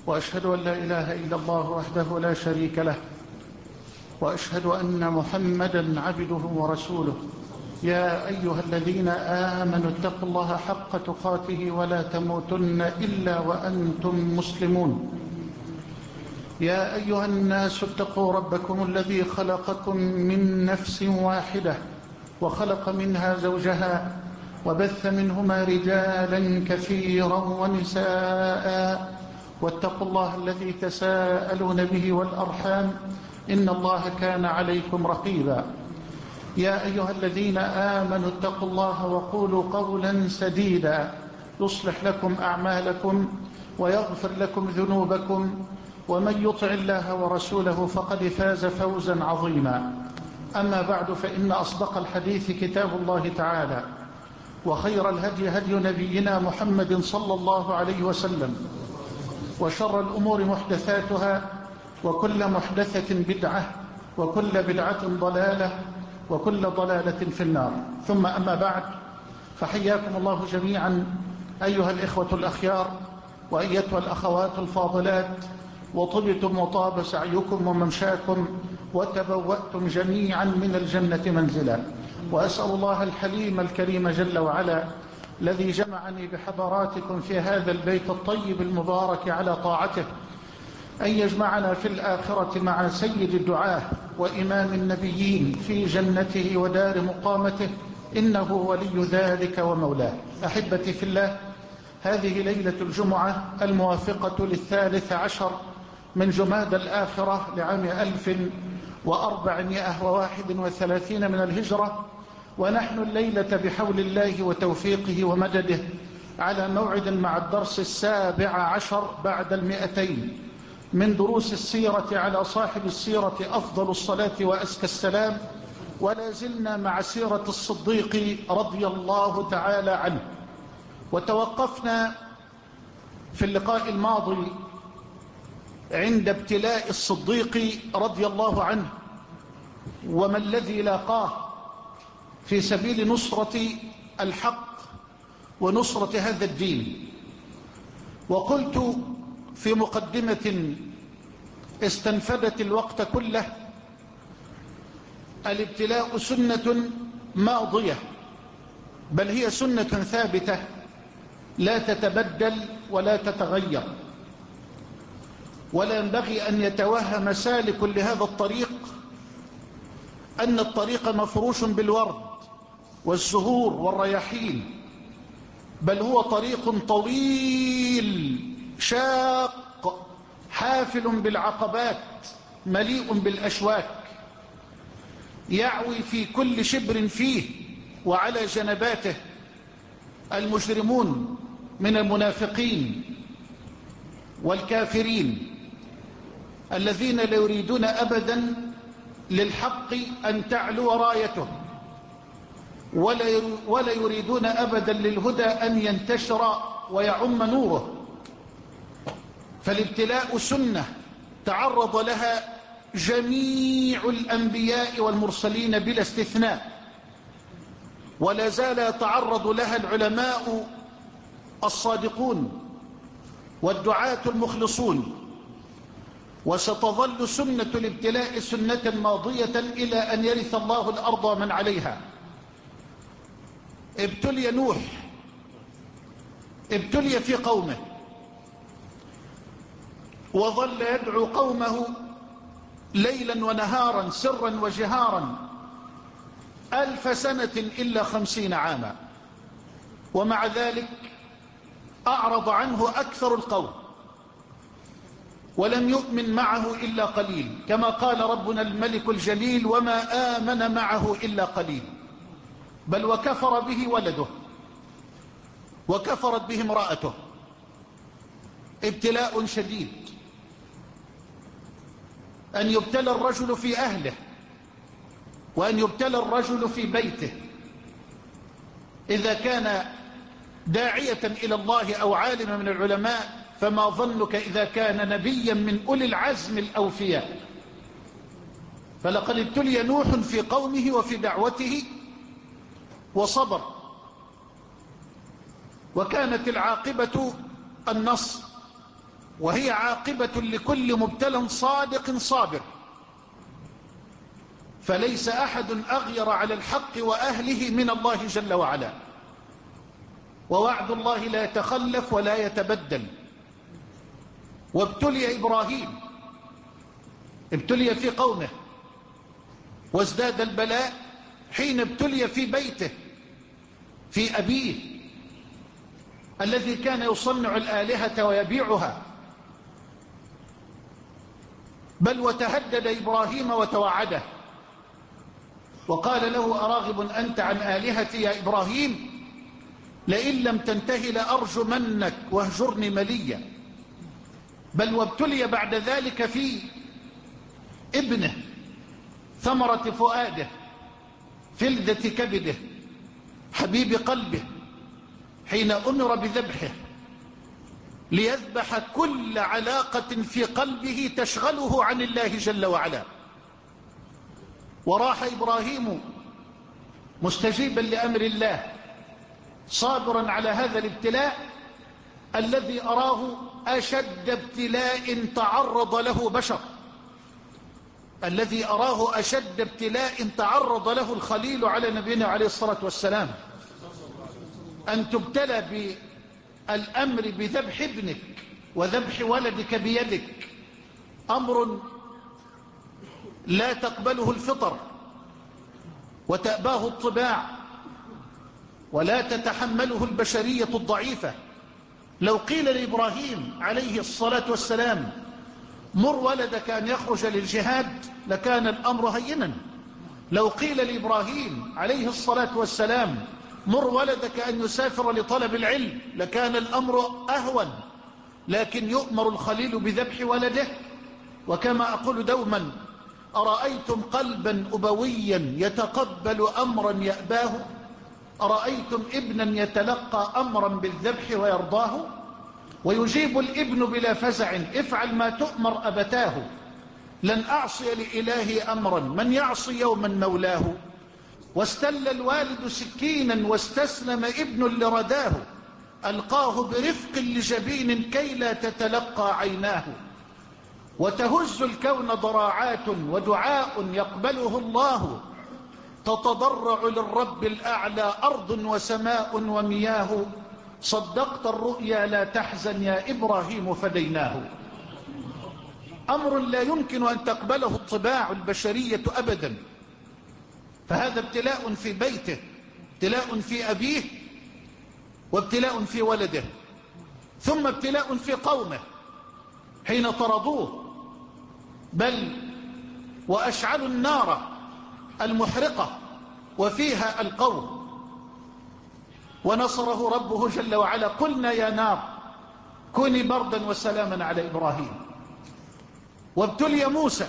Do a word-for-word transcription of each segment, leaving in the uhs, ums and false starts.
وأشهد أن لا إله إلا الله وحده لا شريك له، وأشهد أن محمدا عبده ورسوله. يا أيها الذين آمنوا اتقوا الله حق تقاته ولا تموتن إلا وأنتم مسلمون. يا أيها الناس اتقوا ربكم الذي خلقكم من نفس واحدة وخلق منها زوجها وبث منهما رجالا كثيرا ونساء، واتقوا الله الذي تساءلون به والأرحام إن الله كان عليكم رقيبا. يا أيها الذين آمنوا اتقوا الله وقولوا قولا سديدا يصلح لكم أعمالكم ويغفر لكم ذنوبكم، ومن يطع الله ورسوله فقد فاز فوزا عظيما. أما بعد، فإن أصدق الحديث كتاب الله تعالى، وخير الهدي هدي نبينا محمد صلى الله عليه وسلم، وشر الأمور محدثاتها، وكل محدثة بدعة، وكل بدعة ضلالة، وكل ضلالة في النار. ثم أما بعد، فحياكم الله جميعا أيها الإخوة الأخيار وأيتها الأخوات الفاضلات، وطبتم وطاب سعيكم وممشاكم وتبوأتم جميعا من الجنة منزلا. وأسأل الله الحليم الكريم جل وعلا الذي جمعني بحضراتكم في هذا البيت الطيب المبارك على طاعته أن يجمعنا في الآخرة مع سيد الدعاة وإمام النبيين في جنته ودار مقامته، إنه ولي ذلك ومولاه. أحبتي في الله، هذه ليلة الجمعة الموافقة للثالث عشر من جماد الآخرة لعام ألف وأربعمائة وواحد وثلاثين من الهجرة، ونحن الليلة بحول الله وتوفيقه ومدده على موعد مع الدرس السابع عشر بعد المئتين من دروس السيرة على صاحب السيرة أفضل الصلاة وأزكى السلام، ولا زلنا مع سيرة الصديق رضي الله تعالى عنه. وتوقفنا في اللقاء الماضي عند ابتلاء الصديق رضي الله عنه وما الذي لاقاه في سبيل نصرة الحق ونصرة هذا الدين. وقلت في مقدمة استنفدت الوقت كله: الابتلاء سنة ماضية، بل هي سنة ثابتة لا تتبدل ولا تتغير، ولا ينبغي أن يتوهم سالك لهذا الطريق أن الطريق مفروش بالورد والزهور والرياحين، بل هو طريق طويل شاق حافل بالعقبات مليء بالأشواك، يعوي في كل شبر فيه وعلى جنباته المجرمون من المنافقين والكافرين الذين لا يريدون أبدا للحق أن تعلو رايته، ولا يريدون أبدا للهدى أن ينتشر ويعم نوره. فالابتلاء سنة تعرض لها جميع الأنبياء والمرسلين بلا استثناء، ولا زال يتعرض لها العلماء الصادقون والدعاة المخلصون، وستظل سنة الابتلاء سنة ماضية إلى أن يرث الله الأرض ومن عليها. ابتلي نوح، ابتلي في قومه، وظل يدعو قومه ليلا ونهارا سرا وجهارا ألف سنة إلا خمسين عاما، ومع ذلك أعرض عنه أكثر القوم ولم يؤمن معه إلا قليل، كما قال ربنا الملك الجليل: وما آمن معه إلا قليل. بل وكفر به ولده، وكفرت به امرأته. ابتلاء شديد أن يبتلى الرجل في أهله، وأن يبتلى الرجل في بيته، إذا كان داعية إلى الله أو عالما من العلماء، فما ظنك إذا كان نبيا من أولي العزم الأوفياء. فلقد ابتلي نوح في قومه وفي دعوته وصبر، وكانت العاقبة النصر. وهي عاقبة لكل مبتلى صادق صابر، فليس أحد أغير على الحق وأهله من الله جل وعلا، ووعد الله لا يتخلف ولا يتبدل. وابتلي إبراهيم، ابتلي في قومه، وازداد البلاء حين ابتلي في بيته، في أبيه الذي كان يصنع الآلهة ويبيعها، بل وتهدد إبراهيم وتوعده وقال له: أراغب أنت عن آلهتي يا إبراهيم؟ لئن لم تنتهي لأرجمنك واهجرني مليا. بل وابتلي بعد ذلك في ابنه، ثمرة فؤاده، فلذة كبده، حبيب قلبه، حين أمر بذبحه ليذبح كل علاقة في قلبه تشغله عن الله جل وعلا. وراح إبراهيم مستجيبا لأمر الله، صابرا على هذا الابتلاء الذي أراه أشد ابتلاء تعرض له بشر، الذي أراه أشد ابتلاء تعرض له الخليل على نبينا عليه الصلاة والسلام. أن تبتلى بالأمر بذبح ابنك وذبح ولدك بيدك، أمر لا تقبله الفطر وتأباه الطباع ولا تتحمله البشرية الضعيفة. لو قيل لإبراهيم عليه الصلاة والسلام: مر ولدك أن يخرج للجهاد، لكان الأمر هينا. لو قيل لإبراهيم عليه الصلاة والسلام: مر ولدك أن يسافر لطلب العلم، لكان الأمر أهون. لكن يؤمر الخليل بذبح ولده. وكما أقول دوما: أرأيتم قلبا أبويا يتقبل أمرا يأباه؟ أرأيتم ابنا يتلقى أمرا بالذبح ويرضاه؟ ويجيب الابن بلا فزع: افعل ما تؤمر أبتاه. لن أعصي لإلهي أمرا، من يعصي يوما مولاه. واستل الوالد سكينا واستسلم ابن لرداه، ألقاه برفق لجبين كي لا تتلقى عيناه. وتهز الكون ضراعات ودعاء يقبله الله، تتضرع للرب الأعلى أرض وسماء ومياه. صدقت الرؤيا لا تحزن يا إبراهيم فديناه. أمر لا يمكن أن تقبله الطباع البشرية أبدا. فهذا ابتلاء في بيته، ابتلاء في أبيه، وابتلاء في ولده، ثم ابتلاء في قومه حين طردوه، بل وأشعلوا النار المحرقة وفيها القوم، ونصره ربه جل وعلا: قلنا يا نار كوني بردا وسلاما على إبراهيم. وابتلي موسى،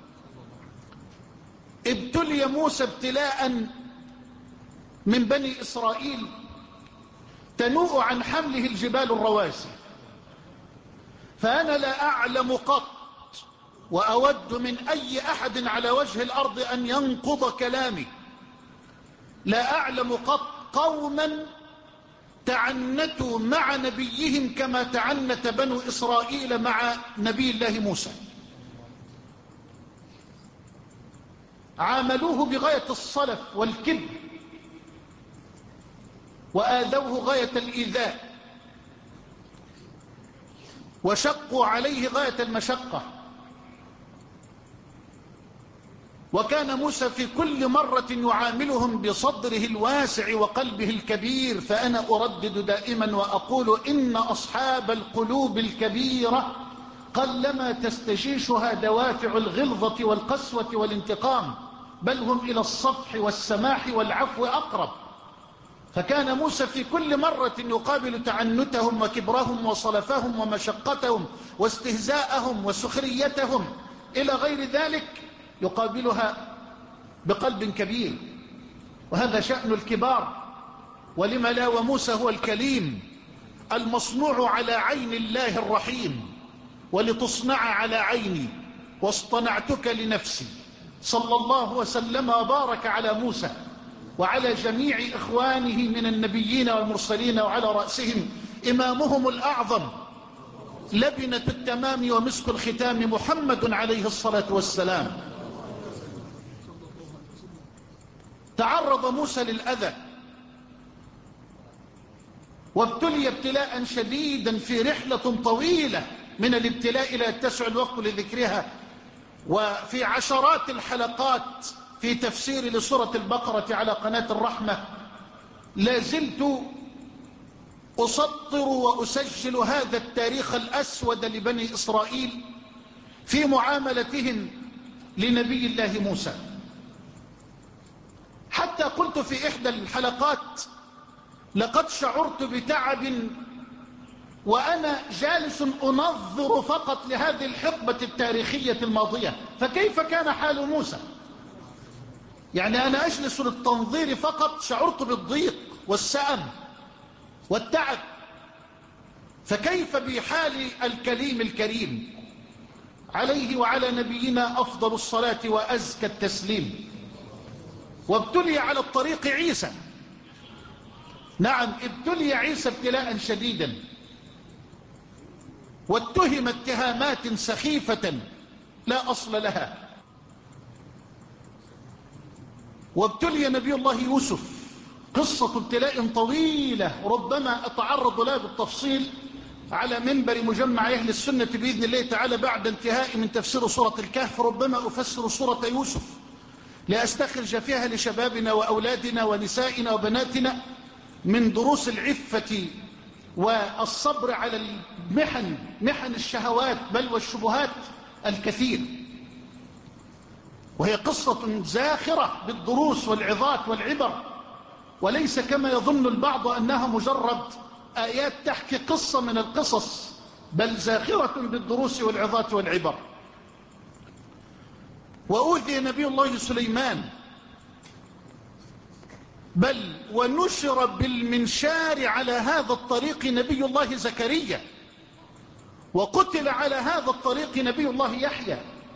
ابتلي موسى ابتلاء من بني إسرائيل تنوء عن حمله الجبال الرواسي. فأنا لا أعلم قط وأود من أي أحد على وجه الأرض أن ينقض كلامي، لا أعلم قط قوما تعنتوا مع نبيهم كما تعنت بنو إسرائيل مع نبي الله موسى. عاملوه بغاية الصلف والكبر، وآذوه غاية الإيذاء، وشقوا عليه غاية المشقة. وكان موسى في كل مرة يعاملهم بصدره الواسع وقلبه الكبير. فأنا أردد دائما وأقول: إن أصحاب القلوب الكبيرة قلما تستجيشها دوافع الغلظة والقسوة والانتقام، بل هم إلى الصفح والسماح والعفو أقرب. فكان موسى في كل مرة يقابل تعنتهم وكبرهم وصلفهم ومشقتهم واستهزاءهم وسخريتهم إلى غير ذلك يقابلها بقلب كبير. وهذا شأن الكبار. ولم لا، وموسى هو الكليم المصنوع على عين الله الرحيم. ولتصنع على عيني واصطنعتك لنفسي. صلى الله وسلم وبارك على موسى وعلى جميع إخوانه من النبيين والمرسلين، وعلى رأسهم إمامهم الأعظم لبنة التمام ومسك الختام محمد عليه الصلاة والسلام. تعرض موسى للأذى وابتلي ابتلاء شديدا في رحلة طويلة من الابتلاء لا يتسع الوقت لذكرها، وفي عشرات الحلقات في تفسير لسورة البقرة على قناة الرحمة لا زلت أسطر وأسجل هذا التاريخ الأسود لبني إسرائيل في معاملتهم لنبي الله موسى. حتى قلت في إحدى الحلقات لقد شعرت بتعب وأنا جالس أنظر فقط لهذه الحقبة التاريخية الماضية، فكيف كان حال موسى؟ يعني أنا أجلس للتنظير فقط شعرت بالضيق والسأم والتعب، فكيف بحال الكليم الكريم عليه وعلى نبينا أفضل الصلاة وأزكى التسليم. وابتلي على الطريق عيسى، نعم ابتلي عيسى ابتلاء شديدا واتهم اتهامات سخيفة لا أصل لها. وابتلي نبي الله يوسف، قصة ابتلاء طويلة ربما أتعرض لها بالتفصيل على منبر مجمع أهل السنة بإذن الله تعالى بعد انتهاء من تفسير سورة الكهف. ربما أفسر سورة يوسف لأستخرج فيها لشبابنا وأولادنا ونسائنا وبناتنا من دروس العفة والصبر على المحن، محن الشهوات بل والشبهات الكثير. وهي قصة زاخرة بالدروس والعظات والعبر، وليس كما يظن البعض أنها مجرد آيات تحكي قصة من القصص، بل زاخرة بالدروس والعظات والعبر. وأوذي نبي الله سليمان، بل ونشر بالمنشار على هذا الطريق نبي الله زكريا، وقتل على هذا الطريق نبي الله يحيى.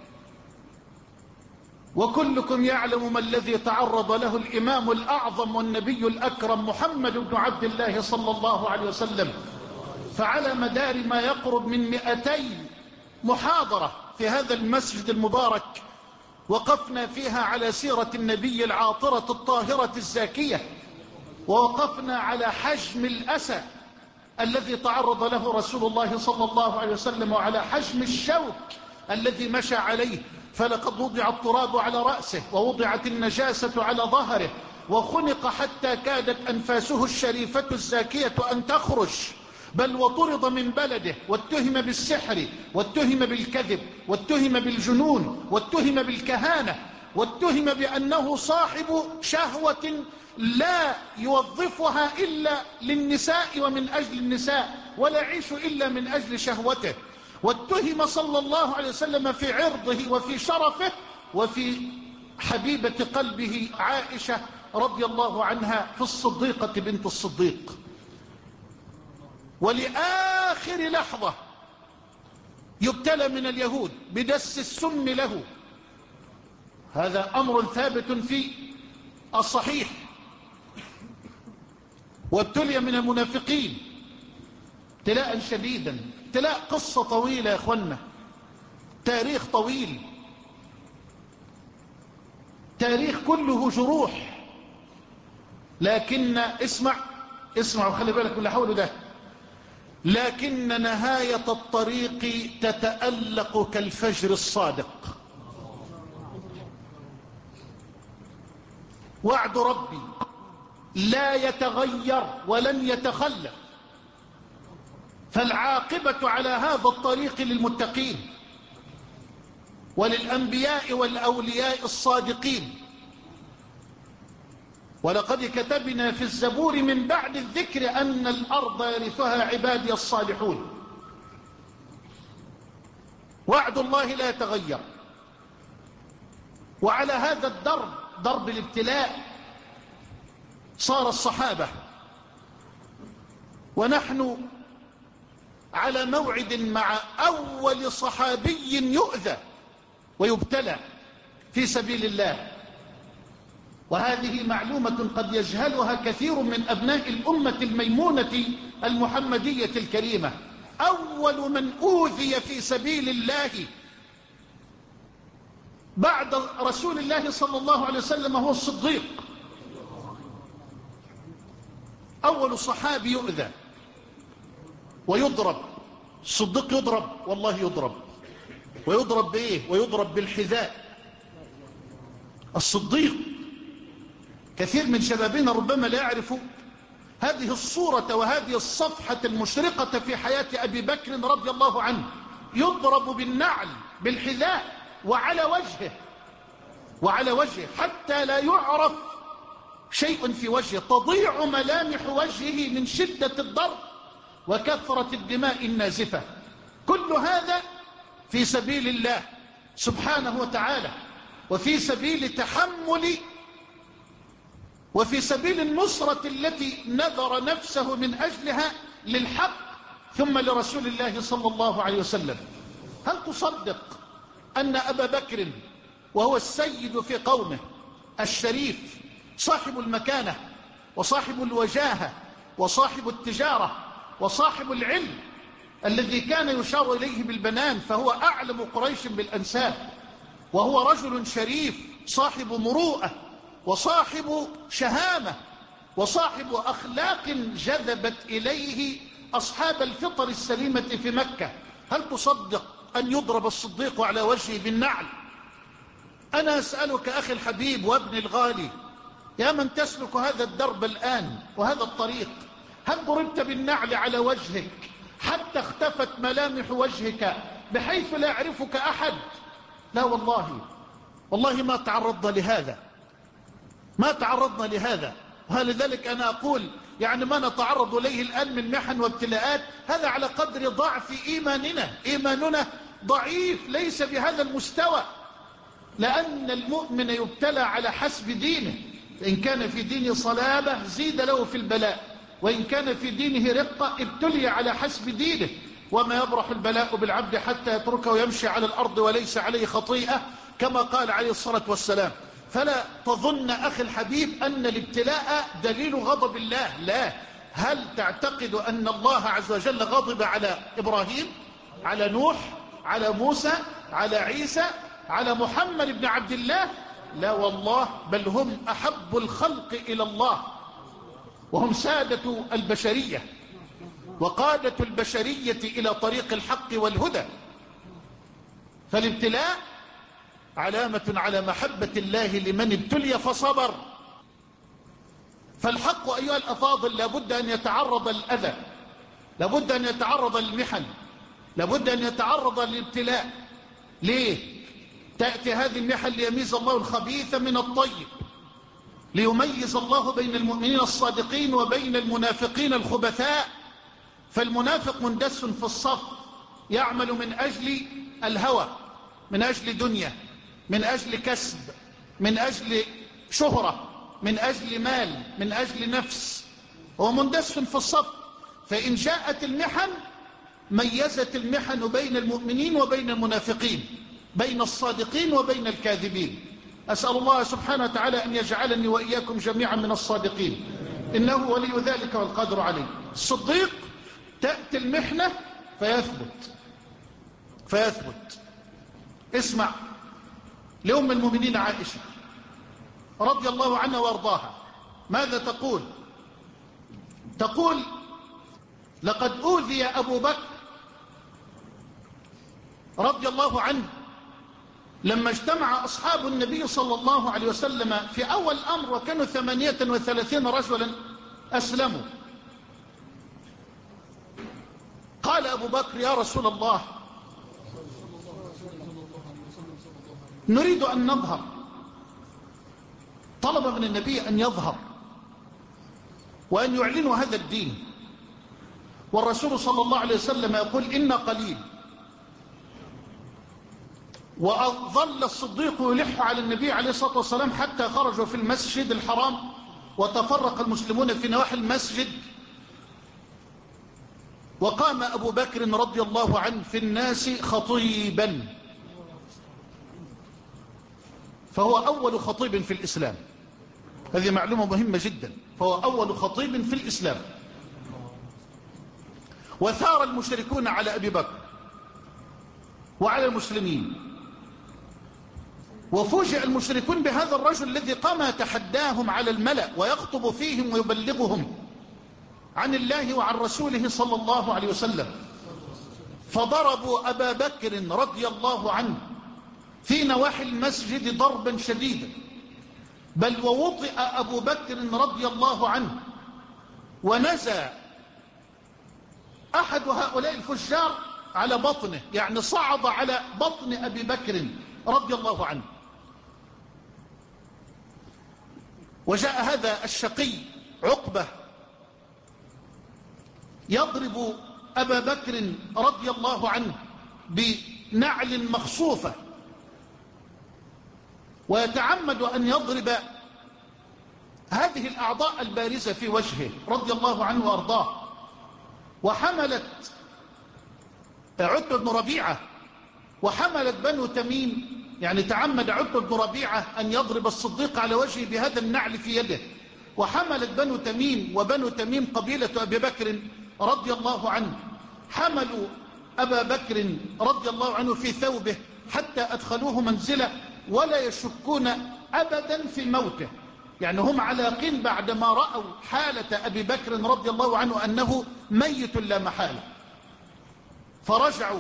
وكلكم يعلم ما الذي تعرض له الإمام الأعظم والنبي الأكرم محمد بن عبد الله صلى الله عليه وسلم. فعلى مدار ما يقرب من مئتي محاضرة في هذا المسجد المبارك وقفنا فيها على سيرة النبي العاطرة الطاهرة الزاكية، ووقفنا على حجم الأسى الذي تعرض له رسول الله صلى الله عليه وسلم، وعلى حجم الشوك الذي مشى عليه. فلقد وضع التراب على رأسه ووضعت النجاسة على ظهره وخنق حتى كادت أنفاسه الشريفة الزاكية أن تخرج، بل وطرد من بلده واتهم بالسحر واتهم بالكذب واتهم بالجنون واتهم بالكهانة واتهم بأنه صاحب شهوة لا يوظفها إلا للنساء ومن أجل النساء، ولا يعيش إلا من أجل شهوته. واتهم صلى الله عليه وسلم في عرضه وفي شرفه وفي حبيبة قلبه عائشة رضي الله عنها في الصديقة بنت الصديق. ولآخر لحظة يبتلى من اليهود بدس السم له، هذا أمر ثابت في الصحيح. وابتلي من المنافقين ابتلاء شديدا. ابتلاء قصة طويلة يا اخوانا، تاريخ طويل، تاريخ كله جروح. لكن اسمع اسمع وخلي بالك من اللي حوله ده، لكن نهاية الطريق تتألق كالفجر الصادق. وعد ربي لا يتغير ولن يتخلف، فالعاقبة على هذا الطريق للمتقين وللأنبياء والأولياء الصادقين. ولقد كتبنا في الزبور من بعد الذكر أن الأرض يرثها عبادي الصالحون. وعد الله لا يتغير. وعلى هذا الدرب، درب الابتلاء، صار الصحابة، ونحن على موعد مع أول صحابي يؤذى ويبتلى في سبيل الله. وهذه معلومة قد يجهلها كثير من أبناء الأمة الميمونة المحمدية الكريمة. أول من أوذي في سبيل الله بعد رسول الله صلى الله عليه وسلم هو الصديق. أول صحابي يؤذى ويضرب. الصديق يضرب، والله يضرب. ويضرب بإيه؟ ويضرب بالحذاء. الصديق، كثير من شبابنا ربما لا يعرفوا هذه الصورة وهذه الصفحة المشرقة في حياة أبي بكر رضي الله عنه. يضرب بالنعل بالحذاء وعلى وجهه وعلى وجهه حتى لا يعرف شيء في وجهه، تضيع ملامح وجهه من شدة الضرب وكثرة الدماء النازفة. كل هذا في سبيل الله سبحانه وتعالى، وفي سبيل تحمل وفي سبيل النصرة التي نذر نفسه من أجلها للحق ثم لرسول الله صلى الله عليه وسلم. هل تصدق أن أبا بكر وهو السيد في قومه الشريف صاحب المكانة وصاحب الوجاهة وصاحب التجارة وصاحب العلم الذي كان يشار إليه بالبنان، فهو أعلم قريش بالأنساب، وهو رجل شريف صاحب مروءة وصاحب شهامة وصاحب أخلاق جذبت إليه أصحاب الفطر السليمة في مكة، هل تصدق أن يضرب الصديق على وجهه بالنعل؟ أنا أسألك أخي الحبيب وابن الغالي، يا من تسلك هذا الدرب الآن وهذا الطريق، هل ضربت بالنعل على وجهك حتى اختفت ملامح وجهك بحيث لا يعرفك أحد؟ لا والله، والله ما تعرضنا لهذا، ما تعرضنا لهذا. ولذلك أنا أقول يعني ما نتعرض إليه الآن من محن وابتلاءات هذا على قدر ضعف إيماننا. إيماننا ضعيف، ليس بهذا المستوى، لأن المؤمن يبتلى على حسب دينه. إن كان في دينه صلابة زيد له في البلاء، وإن كان في دينه رقة ابتلي على حسب دينه. وما يبرح البلاء بالعبد حتى يتركه يمشي على الأرض وليس عليه خطيئة، كما قال عليه الصلاة والسلام. فلا تظن أخي الحبيب أن الابتلاء دليل غضب الله، لا. هل تعتقد أن الله عز وجل غضب على إبراهيم، على نوح، على موسى، على عيسى، على محمد بن عبد الله؟ لا والله، بل هم أحب الخلق إلى الله، وهم سادة البشرية وقادة البشرية إلى طريق الحق والهدى. فالابتلاء علامة على محبة الله لمن ابتلي فصبر. فالحق أيها الأفاضل لابد أن يتعرض للأذى، لابد أن يتعرض للمحن، لابد أن يتعرض للابتلاء. ليه؟ تأتي هذه المحن ليميز الله الخبيث من الطيب، ليميز الله بين المؤمنين الصادقين وبين المنافقين الخبثاء. فالمنافق مندس في الصف، يعمل من أجل الهوى، من أجل دنيا، من أجل كسب، من أجل شهرة، من أجل مال، من أجل نفس، هو مندس في الصف. فإن جاءت المحن ميزت المحن بين المؤمنين وبين المنافقين، بين الصادقين وبين الكاذبين. أسأل الله سبحانه وتعالى أن يجعلني وإياكم جميعا من الصادقين، إنه ولي ذلك والقادر عليه. الصديق تأتي المحنة فيثبت فيثبت اسمع لأم المؤمنين عائشة رضي الله عنها وارضاها ماذا تقول؟ تقول: لقد أوذي أبو بكر رضي الله عنه لما اجتمع أصحاب النبي صلى الله عليه وسلم في أول الأمر، وكانوا ثمانية وثلاثين رجلا أسلموا. قال أبو بكر: يا رسول الله، نريد أن نظهر. طلب من النبي أن يظهر وأن يعلنوا هذا الدين، والرسول صلى الله عليه وسلم يقول: إن قليل. وظل الصديق يلح على النبي عليه الصلاة والسلام حتى خرجوا في المسجد الحرام وتفرق المسلمون في نواحي المسجد، وقام أبو بكر رضي الله عنه في الناس خطيبا، فهو أول خطيب في الإسلام. هذه معلومة مهمة جدا، فهو أول خطيب في الإسلام. وثار المشركون على أبي بكر وعلى المسلمين، وفوجئ المشركون بهذا الرجل الذي قام يتحداهم على الملأ ويخطب فيهم ويبلغهم عن الله وعن رسوله صلى الله عليه وسلم. فضربوا أبا بكر رضي الله عنه في نواحي المسجد ضربا شديدا، بل ووطئ أبو بكر رضي الله عنه ونزى أحد هؤلاء الفجار على بطنه، يعني صعد على بطن أبي بكر رضي الله عنه. وجاء هذا الشقي عقبة يضرب أبا بكر رضي الله عنه بنعل مخصوفة، ويتعمد أن يضرب هذه الأعضاء البارزة في وجهه رضي الله عنه وأرضاه. وحملت عتبة بن ربيعة وحملت بنو تميم، يعني تعمد عتبة بن ربيعة أن يضرب الصديق على وجهه بهذا النعل في يده، وحملت بنو تميم، وبنو تميم قبيلة أبي بكر رضي الله عنه، حملوا أبا بكر رضي الله عنه في ثوبه حتى أدخلوه منزله ولا يشكون أبدا في موته. يعني هم على يقين بعدما رأوا حالة أبي بكر رضي الله عنه أنه ميت لا محالة. فرجعوا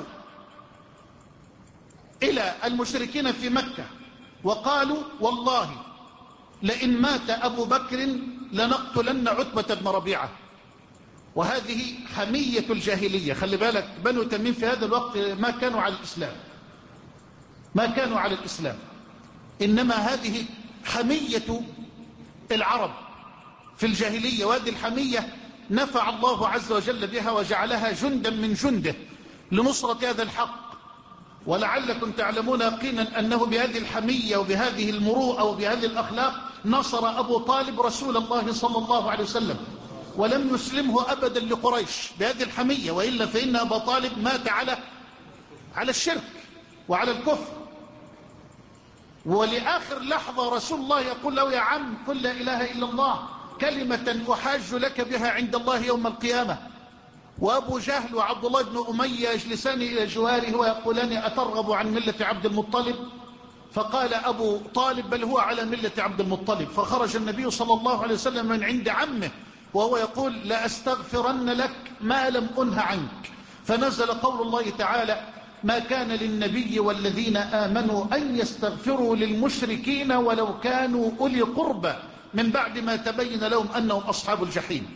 إلى المشركين في مكة وقالوا والله لئن مات أبو بكر لنقتلن عتبة بن ربيعة. وهذه حمية الجاهلية. خلي بالك بنو تميم في هذا الوقت ما كانوا على الإسلام، ما كانوا على الإسلام، إنما هذه حمية العرب في الجاهلية، وهذه الحمية نفع الله عز وجل بها وجعلها جندا من جنده لنصرة هذا الحق. ولعلكم تعلمون يقينا أنه بهذه الحمية وبهذه المروءة وبهذه الأخلاق نصر أبو طالب رسول الله صلى الله عليه وسلم ولم يسلمه أبدا لقريش بهذه الحمية، وإلا فإن أبا طالب مات على على الشرك وعلى الكفر. ولآخر لحظة رسول الله يقول له يا عم قل لا إله إلا الله كلمة أحاج لك بها عند الله يوم القيامة. وأبو جهل وعبد الله بن أمية يجلسان إلى جواره ويقولان أترغب عن ملة عبد المطلب؟ فقال أبو طالب بل هو على ملة عبد المطلب. فخرج النبي صلى الله عليه وسلم من عند عمه وهو يقول لأستغفرن لك ما لم أنه عنك. فنزل قول الله تعالى ما كان للنبي والذين آمنوا أن يستغفروا للمشركين ولو كانوا أولي قربى من بعد ما تبين لهم أنهم أصحاب الجحيم.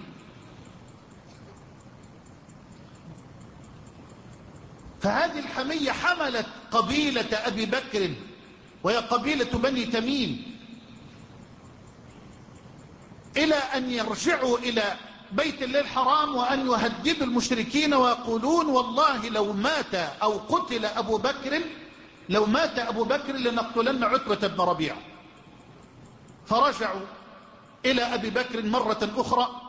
فهذه الحمية حملت قبيلة أبي بكر وهي قبيلة بني تميم إلى أن يرجعوا إلى بيت الله الحرام وأن يهددوا المشركين ويقولون والله لو مات أو قتل أبو بكر لو مات أبو بكر لنقتلن عتبة بن ربيعة. فرجعوا إلى أبي بكر مرة أخرى،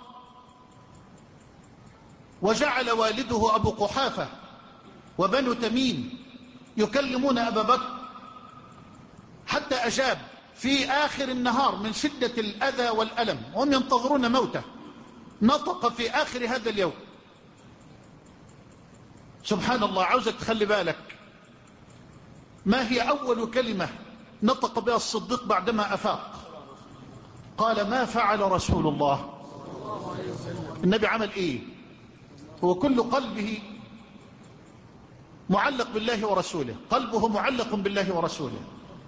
وجعل والده أبو قحافة وبنو تميم يكلمون أبا بكر حتى أجاب في آخر النهار من شدة الأذى والألم وهم ينتظرون موته. نطق في آخر هذا اليوم. سبحان الله، عاوزك تخلي بالك ما هي أول كلمة نطق بها الصديق بعدما أفاق؟ قال ما فعل رسول الله. النبي عمل إيه؟ هو كل قلبه معلق بالله ورسوله، قلبه معلق بالله ورسوله،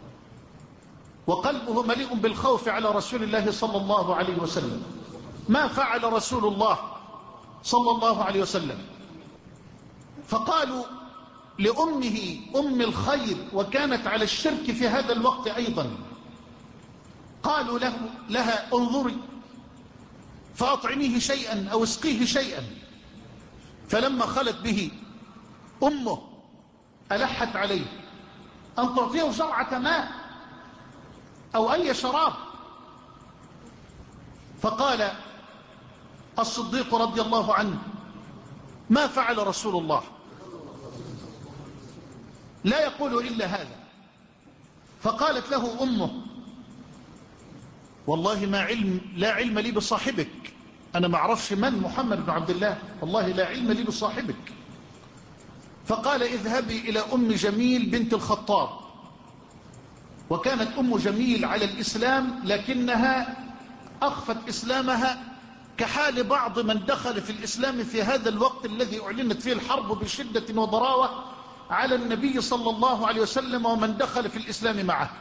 وقلبه مليء بالخوف على رسول الله صلى الله عليه وسلم. ما فعل رسول الله صلى الله عليه وسلم. فقالوا لأمه أم الخير وكانت على الشرك في هذا الوقت أيضا، قالوا له لها انظري فأطعميه شيئا أو اسقيه شيئا. فلما خلت به أمه ألحت عليه أن تعطيه جرعة ماء أو أي شراب. فقال الصديق رضي الله عنه ما فعل رسول الله، لا يقول إلا هذا. فقالت له أمه والله ما علم لا علم لي بصاحبك، أنا ما أعرفش من محمد بن عبد الله، والله لا علم لي بصاحبك. فقال اذهبي إلى أم جميل بنت الخطاب. وكانت أم جميل على الإسلام لكنها أخفت إسلامها كحال بعض من دخل في الإسلام في هذا الوقت الذي أعلنت فيه الحرب بشدة وضراوة على النبي صلى الله عليه وسلم ومن دخل في الإسلام معه.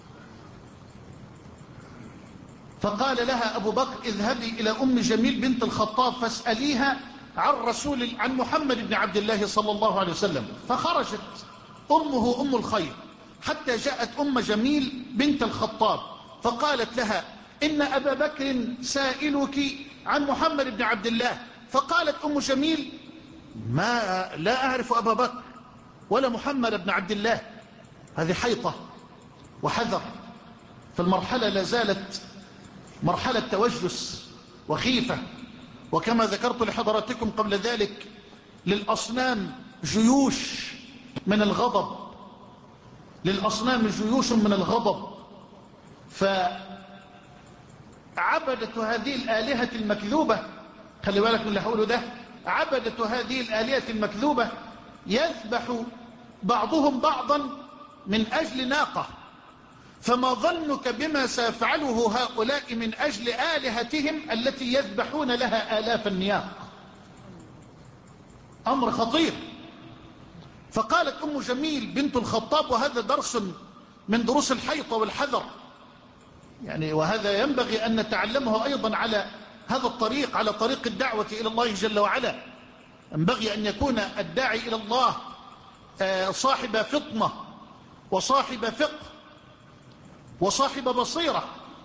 فقال لها أبو بكر اذهبي إلى أم جميل بنت الخطاب فاسأليها عن رسول عن محمد بن عبد الله صلى الله عليه وسلم. فخرجت أمه أم الخير حتى جاءت أم جميل بنت الخطاب فقالت لها إن أبا بكر سائلك عن محمد بن عبد الله. فقالت أم جميل ما لا أعرف أبا بكر ولا محمد بن عبد الله. هذه حيطة وحذر، فالمرحلة لا زالت مرحلة توجس وخيفة. وكما ذكرت لحضراتكم قبل ذلك للأصنام جيوش من الغضب، للأصنام جيوش من الغضب. فعبدة هذه الآلهة المكذوبة، خلي بالك من اللي هقوله ده، عبدة هذه الآلهة المكذوبة يذبح بعضهم بعضا من أجل ناقة، فما ظنك بما سيفعله هؤلاء من أجل آلهتهم التي يذبحون لها آلاف النياق؟ أمر خطير. فقالت أم جميل بنت الخطاب، وهذا درس من دروس الحيطة والحذر يعني، وهذا ينبغي أن نتعلمه أيضا على هذا الطريق، على طريق الدعوة إلى الله جل وعلا. ينبغي أن يكون الداعي إلى الله صاحب فطنة وصاحب فقه وصاحب بصيرة،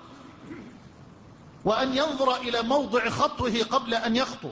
وأن ينظر إلى موضع خطوه قبل أن يخطو.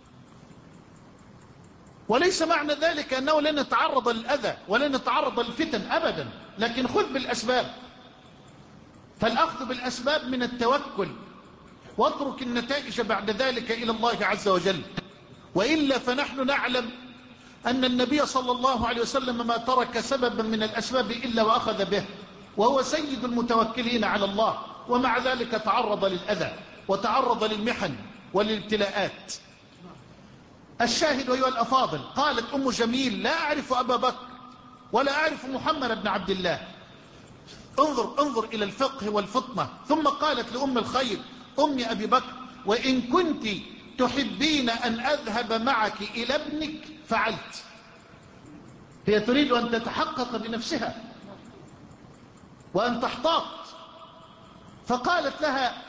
وليس معنى ذلك أنه لن نتعرض للأذى ولن نتعرض للفتن أبدا، لكن خذ بالأسباب. فالأخذ بالأسباب من التوكل، واترك النتائج بعد ذلك إلى الله عز وجل. وإلا فنحن نعلم أن النبي صلى الله عليه وسلم ما ترك سببا من الأسباب إلا وأخذ به، وهو سيد المتوكلين على الله، ومع ذلك تعرض للأذى وتعرض للمحن والابتلاءات. الشاهد أيها الأفاضل، قالت أم جميل لا أعرف أبا بكر ولا أعرف محمد بن عبد الله. انظر انظر إلى الفقه والفطنة. ثم قالت لأم الخير أم أبي بكر وإن كنت تحبين أن أذهب معك إلى ابنك فعلت. هي تريد أن تتحقق بنفسها وأن تحتاط. فقالت لها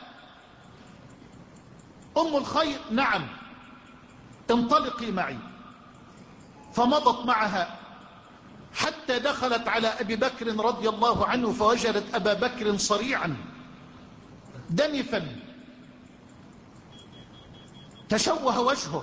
أم الخير نعم انطلقي معي. فمضت معها حتى دخلت على أبي بكر رضي الله عنه، فوجدت أبا بكر صريعا دنفا تشوه وجهه،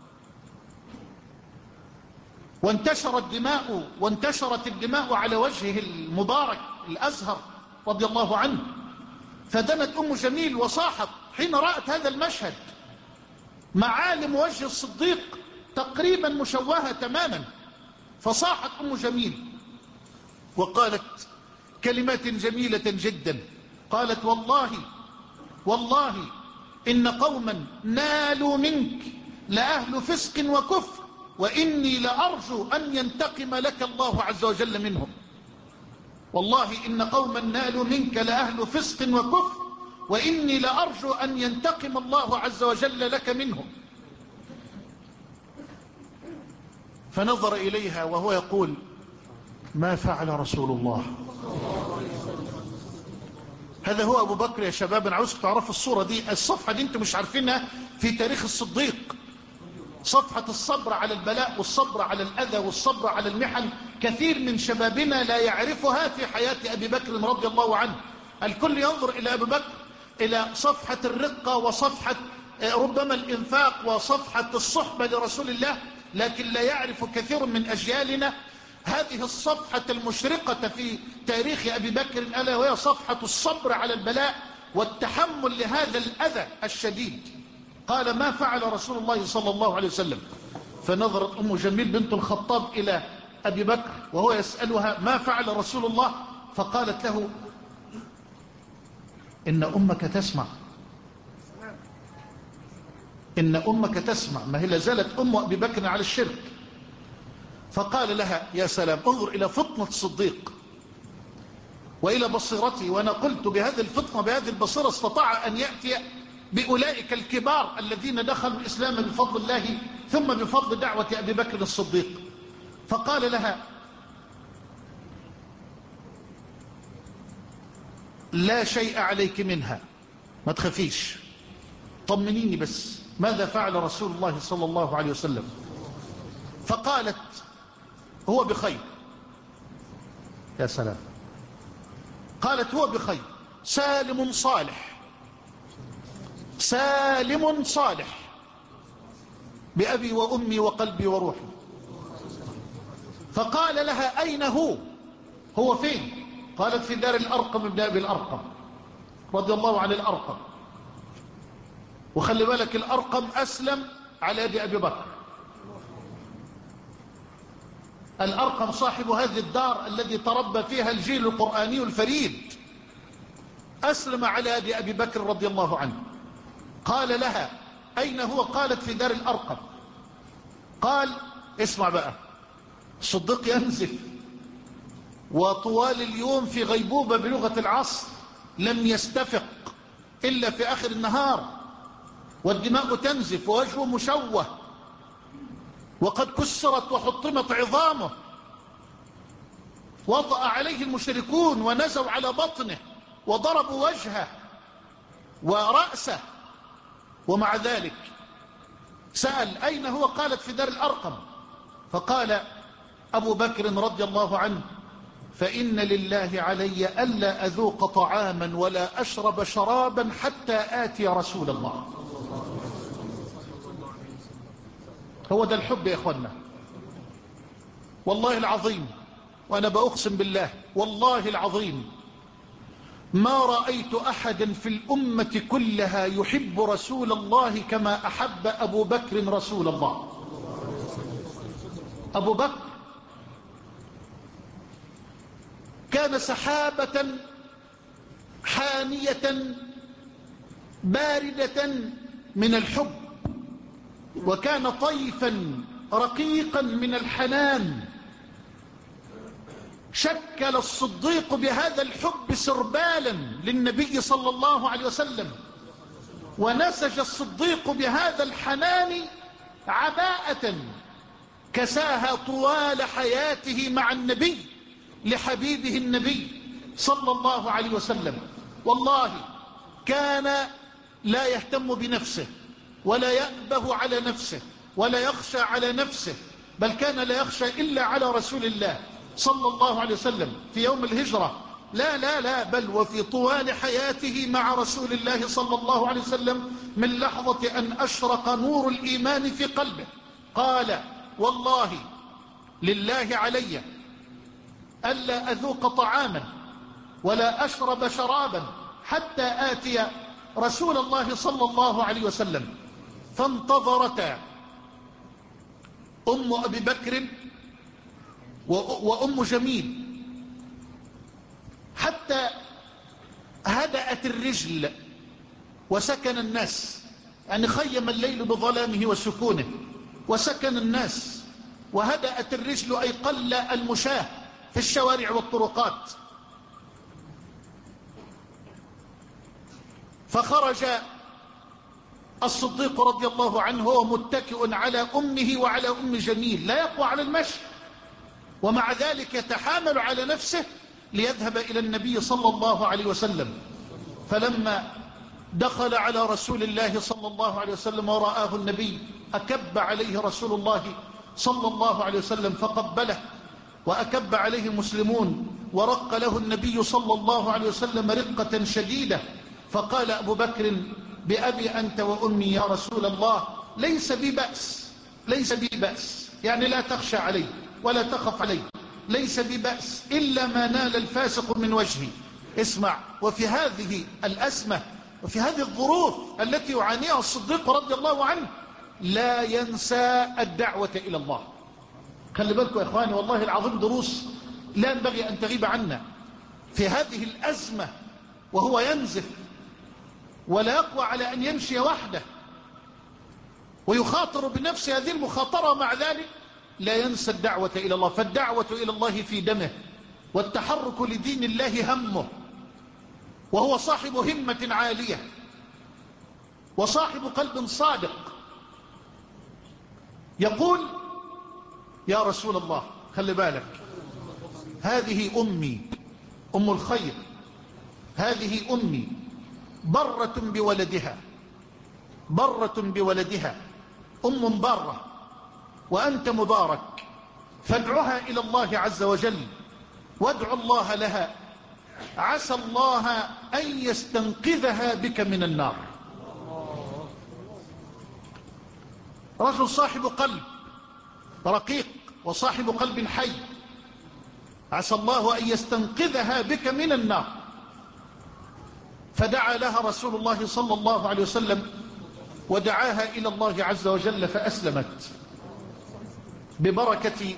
وانتشرت الدماء وانتشرت الدماء على وجهه المبارك الأزهر رضي الله عنه. فدنت أم جميل وصاحت حين رأت هذا المشهد، معالم وجه الصديق تقريبا مشوهة تماما. فصاحت أم جميل وقالت كلمات جميلة جدا، قالت والله والله إن قوما نالوا منك لأهل فسق وكفر، وإني لأرجو أن ينتقم لك الله عز وجل منهم. والله إن قوما نالوا منك لأهل فسق وكفر، وإني لأرجو أن ينتقم الله عز وجل لك منهم. فنظر إليها وهو يقول ما فعل رسول الله. هذا هو أبو بكر يا شباب. أنا عاوزك تعرفوا الصورة دي، الصفحة دي أنتم مش عارفينها في تاريخ الصديق. صفحة الصبر على البلاء والصبر على الأذى والصبر على المحن، كثير من شبابنا لا يعرفها في حياة أبي بكر رضي الله عنه. الكل ينظر إلى أبي بكر إلى صفحة الرقة وصفحة ربما الإنفاق وصفحة الصحبة لرسول الله، لكن لا يعرف كثير من أجيالنا هذه الصفحة المشرقة في تاريخ أبي بكر، ألا وهي صفحة الصبر على البلاء والتحمل لهذا الأذى الشديد. قال ما فعل رسول الله صلى الله عليه وسلم. فنظرت أم جميل بنت الخطاب إلى أبي بكر وهو يسألها ما فعل رسول الله، فقالت له إن أمك تسمع. إن أمك تسمع، ما هي لازالت أم أبي بكر على الشرك. فقال لها: يا سلام، انظر إلى فطنة الصديق وإلى بصيرته. وأنا قلت بهذه الفطنة بهذه البصيرة استطاع أن يأتي بأولئك الكبار الذين دخلوا الإسلام بفضل الله ثم بفضل دعوة أبي بكر الصديق. فقال لها: لا شيء عليك منها، ما تخافيش، طمنيني بس، ماذا فعل رسول الله صلى الله عليه وسلم؟ فقالت: هو بخير. يا سلام، قالت: هو بخير، سالم صالح، سالم صالح بأبي وأمي وقلبي وروحي. فقال لها: أين هو؟ هو فين؟ قالت: في دار الأرقم ابن أبي الأرقم رضي الله عن الأرقم. وخلي بالك، الأرقم أسلم على يد أبي بكر. الأرقم صاحب هذه الدار الذي تربى فيها الجيل القرآني الفريد، أسلم على يد أبي بكر رضي الله عنه. قال لها: أين هو؟ قالت: في دار الأرقم. قال: اسمع بقى، الصديق ينزف وطوال اليوم في غيبوبة بلغة العصر، لم يستفق إلا في آخر النهار، والدماء تنزف ووجهه مشوه وقد كسرت وحطمت عظامه، وطأ عليه المشركون ونزوا على بطنه وضربوا وجهه ورأسه، ومع ذلك سأل: أين هو؟ قالت: في دار الأرقم. فقال أبو بكر رضي الله عنه: فإن لله علي ألا أذوق طعاما ولا أشرب شرابا حتى آتي رسول الله. هو ده الحب يا إخوانا، والله العظيم، وأنا بأقسم بالله والله العظيم ما رأيت أحدا في الأمة كلها يحب رسول الله كما أحب أبو بكر رسول الله. أبو بكر كان سحابة حانية باردة من الحب، وكان طيفا رقيقا من الحنان. شكل الصديق بهذا الحب سربالا للنبي صلى الله عليه وسلم، ونسج الصديق بهذا الحنان عباءة كساها طوال حياته مع النبي لحبيبه النبي صلى الله عليه وسلم. والله كان لا يهتم بنفسه ولا يأبه على نفسه ولا يخشى على نفسه، بل كان لا يخشى إلا على رسول الله صلى الله عليه وسلم في يوم الهجرة. لا لا لا بل وفي طوال حياته مع رسول الله صلى الله عليه وسلم، من لحظة أن أشرق نور الإيمان في قلبه قال: والله لله علي ألا أذوق طعاما ولا أشرب شرابا حتى آتي رسول الله صلى الله عليه وسلم. فانتظرتا أم أبي بكر وأم جميل حتى هدأت الرجل وسكن الناس، يعني خيم الليل بظلامه وسكونه وسكن الناس، وهدأت الرجل أي قل المشاة في الشوارع والطرقات. فخرج الصديق رضي الله عنه وهو متكئ على أمه وعلى أم جميل، لا يقوى على المشي، ومع ذلك يتحامل على نفسه ليذهب إلى النبي صلى الله عليه وسلم. فلما دخل على رسول الله صلى الله عليه وسلم ورآه النبي أكب عليه رسول الله صلى الله عليه وسلم فقبله، وأكب عليه المسلمون ورق له النبي صلى الله عليه وسلم رقة شديدة. فقال أبو بكر: بأبي أنت وأمي يا رسول الله، ليس بي بأس، ليس بي بأس، يعني لا تخشى علي ولا تخف علي، ليس بي بأس إلا ما نال الفاسق من وجهي. اسمع، وفي هذه الأزمة وفي هذه الظروف التي يعانيها الصديق رضي الله عنه لا ينسى الدعوة إلى الله. خلي بالكم يا إخواني، والله العظيم دروس لا ينبغي أن تغيب عنا. في هذه الأزمة وهو ينزف ولا يقوى على أن يمشي وحده، ويخاطر بنفس هذه المخاطرة، مع ذلك لا ينسى الدعوة إلى الله. فالدعوة إلى الله في دمه، والتحرك لدين الله همه، وهو صاحب همة عالية وصاحب قلب صادق. يقول: يا رسول الله، خلي بالك، هذه أمي أم الخير، هذه أمي برة بولدها، برة بولدها، أم بارة، وأنت مبارك، فادعها إلى الله عز وجل، وادع الله لها، عسى الله أن يستنقذها بك من النار. رجل صاحب قلب رقيق وصاحب قلب حي، عسى الله أن يستنقذها بك من النار. فدعا لها رسول الله صلى الله عليه وسلم، ودعاها إلى الله عز وجل، فأسلمت ببركة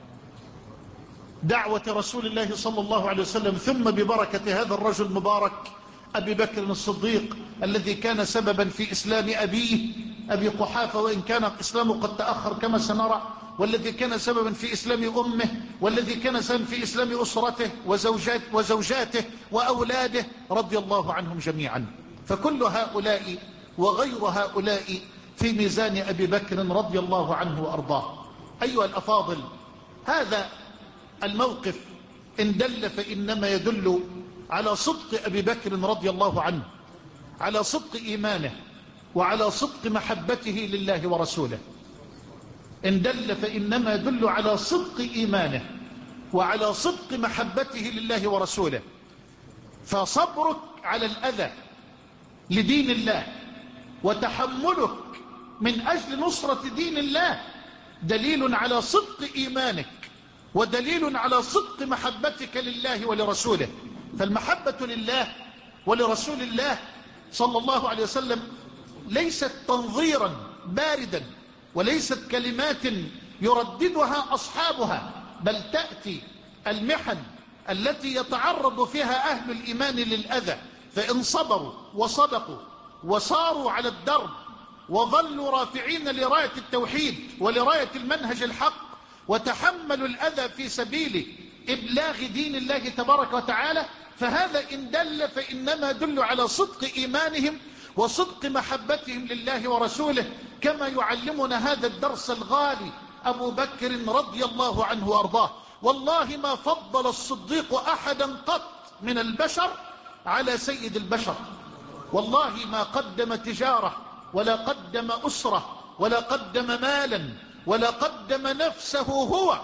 دعوة رسول الله صلى الله عليه وسلم، ثم ببركة هذا الرجل المبارك أبي بكر الصديق، الذي كان سببا في إسلام أبيه أبي قحافة، وإن كان إسلامه قد تأخر كما سنرى، والذي كان سببا في إسلام أمه، والذي كان سببا في إسلام أسرته وزوجات وزوجاته وأولاده رضي الله عنهم جميعا. فكل هؤلاء وغير هؤلاء في ميزان أبي بكر رضي الله عنه وأرضاه. أيها الأفاضل، هذا الموقف إن دل فإنما يدل على صدق أبي بكر رضي الله عنه، على صدق إيمانه، وعلى صدق محبته لله ورسوله. إن دل فإنما يدل على صدق إيمانه وعلى صدق محبته لله ورسوله. فصبرك على الأذى لدين الله وتحملك من أجل نصرة دين الله دليل على صدق إيمانك، ودليل على صدق محبتك لله ولرسوله. فالمحبة لله ولرسول الله صلى الله عليه وسلم ليست تنظيرا باردا، وليست كلمات يرددها أصحابها، بل تأتي المحن التي يتعرض فيها أهل الإيمان للأذى، فإن صبروا وصدقوا وصاروا على الدرب وظلوا رافعين لراية التوحيد ولراية المنهج الحق، وتحملوا الأذى في سبيل إبلاغ دين الله تبارك وتعالى، فهذا إن دل فإنما يدل على صدق إيمانهم وصدق محبتهم لله ورسوله، كما يعلمنا هذا الدرس الغالي أبو بكر رضي الله عنه وأرضاه. والله ما فضل الصديق أحدا قط من البشر على سيد البشر، والله ما قدم تجارة ولا قدم أسرة ولا قدم مالا ولا قدم نفسه. هو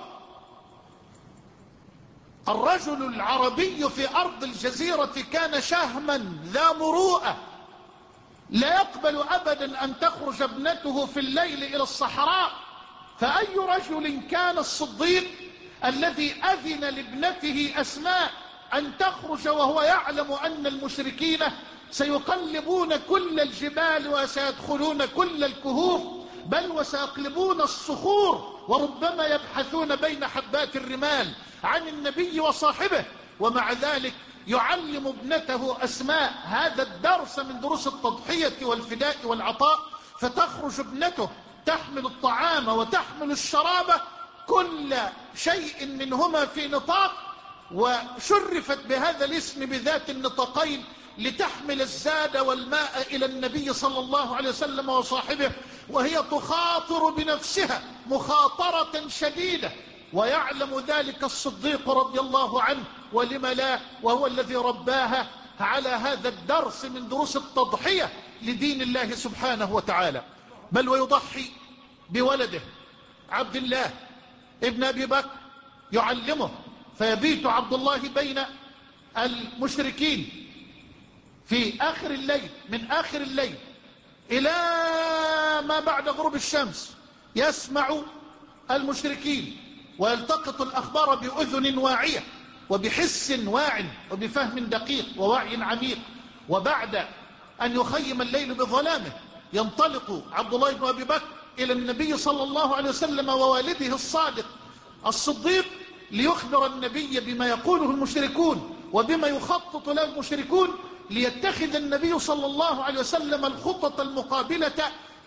الرجل العربي في أرض الجزيرة كان شهما ذا مروءة، لا يقبل أبدا أن تخرج ابنته في الليل إلى الصحراء. فأي رجل كان الصديق الذي أذن لابنته أسماء أن تخرج وهو يعلم أن المشركين سيقلبون كل الجبال وسيدخلون كل الكهوف، بل وسيقلبون الصخور، وربما يبحثون بين حبات الرمال عن النبي وصاحبه، ومع ذلك يعلم ابنته أسماء هذا الدرس من دروس التضحية والفداء والعطاء. فتخرج ابنته تحمل الطعام وتحمل الشراب، كل شيء منهما في نطاق، وشرفت بهذا الاسم بذات النطاقين لتحمل الزاد والماء إلى النبي صلى الله عليه وسلم وصاحبه، وهي تخاطر بنفسها مخاطرة شديدة، ويعلم ذلك الصديق رضي الله عنه، ولم لا، وهو الذي رباها على هذا الدرس من دروس التضحية لدين الله سبحانه وتعالى. بل ويضحي بولده عبد الله ابن أبي بكر، يعلمه، فيبيت عبد الله بين المشركين في آخر الليل، من آخر الليل إلى ما بعد غروب الشمس، يسمع المشركين ويلتقط الأخبار بأذن واعية وبحس واع وبفهم دقيق ووعي عميق. وبعد أن يخيم الليل بظلامه ينطلق عبد الله بن أبي بكر إلى النبي صلى الله عليه وسلم ووالده الصادق الصديق، ليخبر النبي بما يقوله المشركون وبما يخطط له المشركون، ليتخذ النبي صلى الله عليه وسلم الخطة المقابلة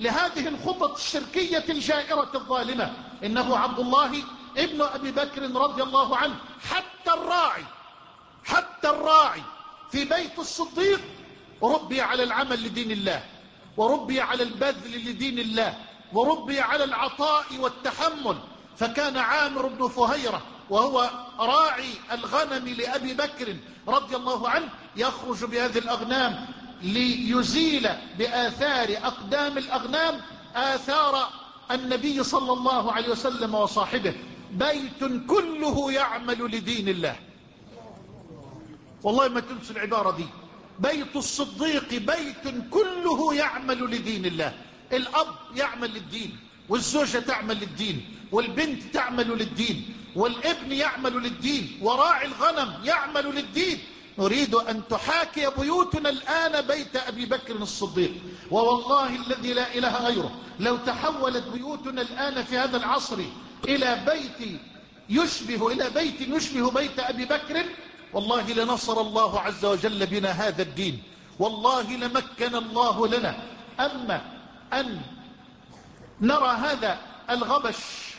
لهذه الخطط الشركية الجائرة الظالمة. إنه عبد الله ابن أبي بكر رضي الله عنه حتى الراعي حتى الراعي في بيت الصديق ربي على العمل لدين الله، وربي على البذل لدين الله، وربي على العطاء والتحمل. فكان عامر بن فهيرة وهو راعي الغنم لأبي بكر رضي الله عنه يخرج بهذه الأغنام ليزيل بآثار أقدام الأغنام آثار النبي صلى الله عليه وسلم وصاحبه. بيت كله يعمل لدين الله. والله ما تنسوا العبارة دي، بيت الصديق بيت كله يعمل لدين الله. الأب يعمل للدين، والزوجة تعمل للدين، والبنت تعمل للدين، والابن يعمل للدين، وراعي الغنم يعمل للدين. نريد أن تحاكي بيوتنا الآن بيت أبي بكر الصديق، ووالله الذي لا إله غيره لو تحولت بيوتنا الآن في هذا العصر إلى بيت يشبه إلى بيت يشبه بيت أبي بكر، والله لنصر الله عز وجل بنا هذا الدين، والله لمكن الله لنا. أما أن نرى هذا الغبش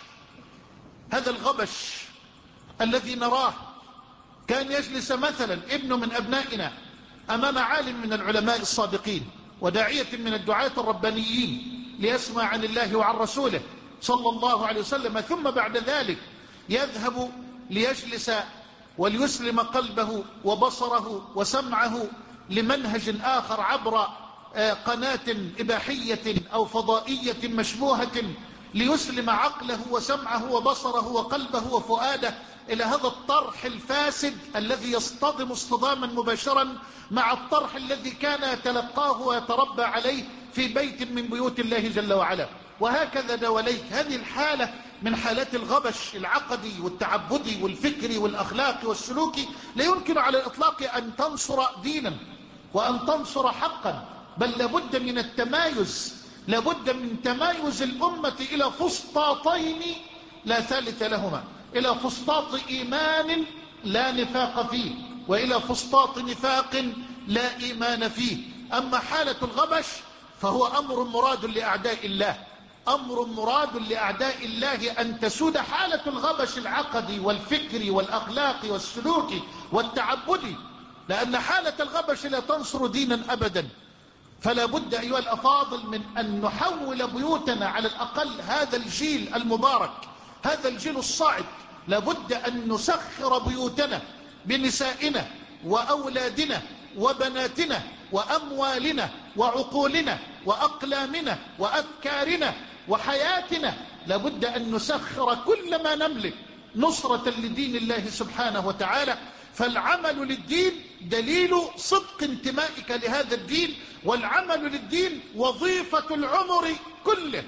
هذا الغبش الذي نراه، كان يجلس مثلا ابن من أبنائنا أمام عالم من العلماء الصادقين وداعية من الدعاة الربانيين ليسمع عن الله وعن رسوله صلى الله عليه وسلم، ثم بعد ذلك يذهب ليجلس وليسلم قلبه وبصره وسمعه لمنهج آخر عبر قناة إباحية أو فضائية مشبوهة، ليسلم عقله وسمعه وبصره وقلبه وفؤاده إلى هذا الطرح الفاسد الذي يصطدم اصطداما مباشرا مع الطرح الذي كان يتلقاه ويتربى عليه في بيت من بيوت الله جل وعلا. وهكذا دواليك هذه الحالة من حالات الغبش العقدي والتعبدي والفكري والأخلاقي والسلوكي لا يمكن على الإطلاق أن تنصر دينا وأن تنصر حقا، بل لابد من التمايز، لابد من تمايز الأمة إلى فسطاطين لا ثالث لهما، إلى فسطاط إيمان لا نفاق فيه، وإلى فسطاط نفاق لا إيمان فيه. أما حالة الغبش فهو أمر مراد لأعداء الله، أمر مراد لأعداء الله أن تسود حالة الغبش العقدي والفكري والأخلاقي والسلوكي والتعبدي، لأن حالة الغبش لا تنصر دينا أبدا. فلا بد أيها الأفاضل من أن نحول بيوتنا، على الأقل هذا الجيل المبارك، هذا الجيل الصاعد، لابد أن نسخر بيوتنا بنسائنا وأولادنا وبناتنا وأموالنا وعقولنا وأقلامنا وأفكارنا وحياتنا، لابد أن نسخر كل ما نملك نصرة لدين الله سبحانه وتعالى. فالعمل للدين دليل صدق انتمائك لهذا الدين، والعمل للدين وظيفة العمر كله.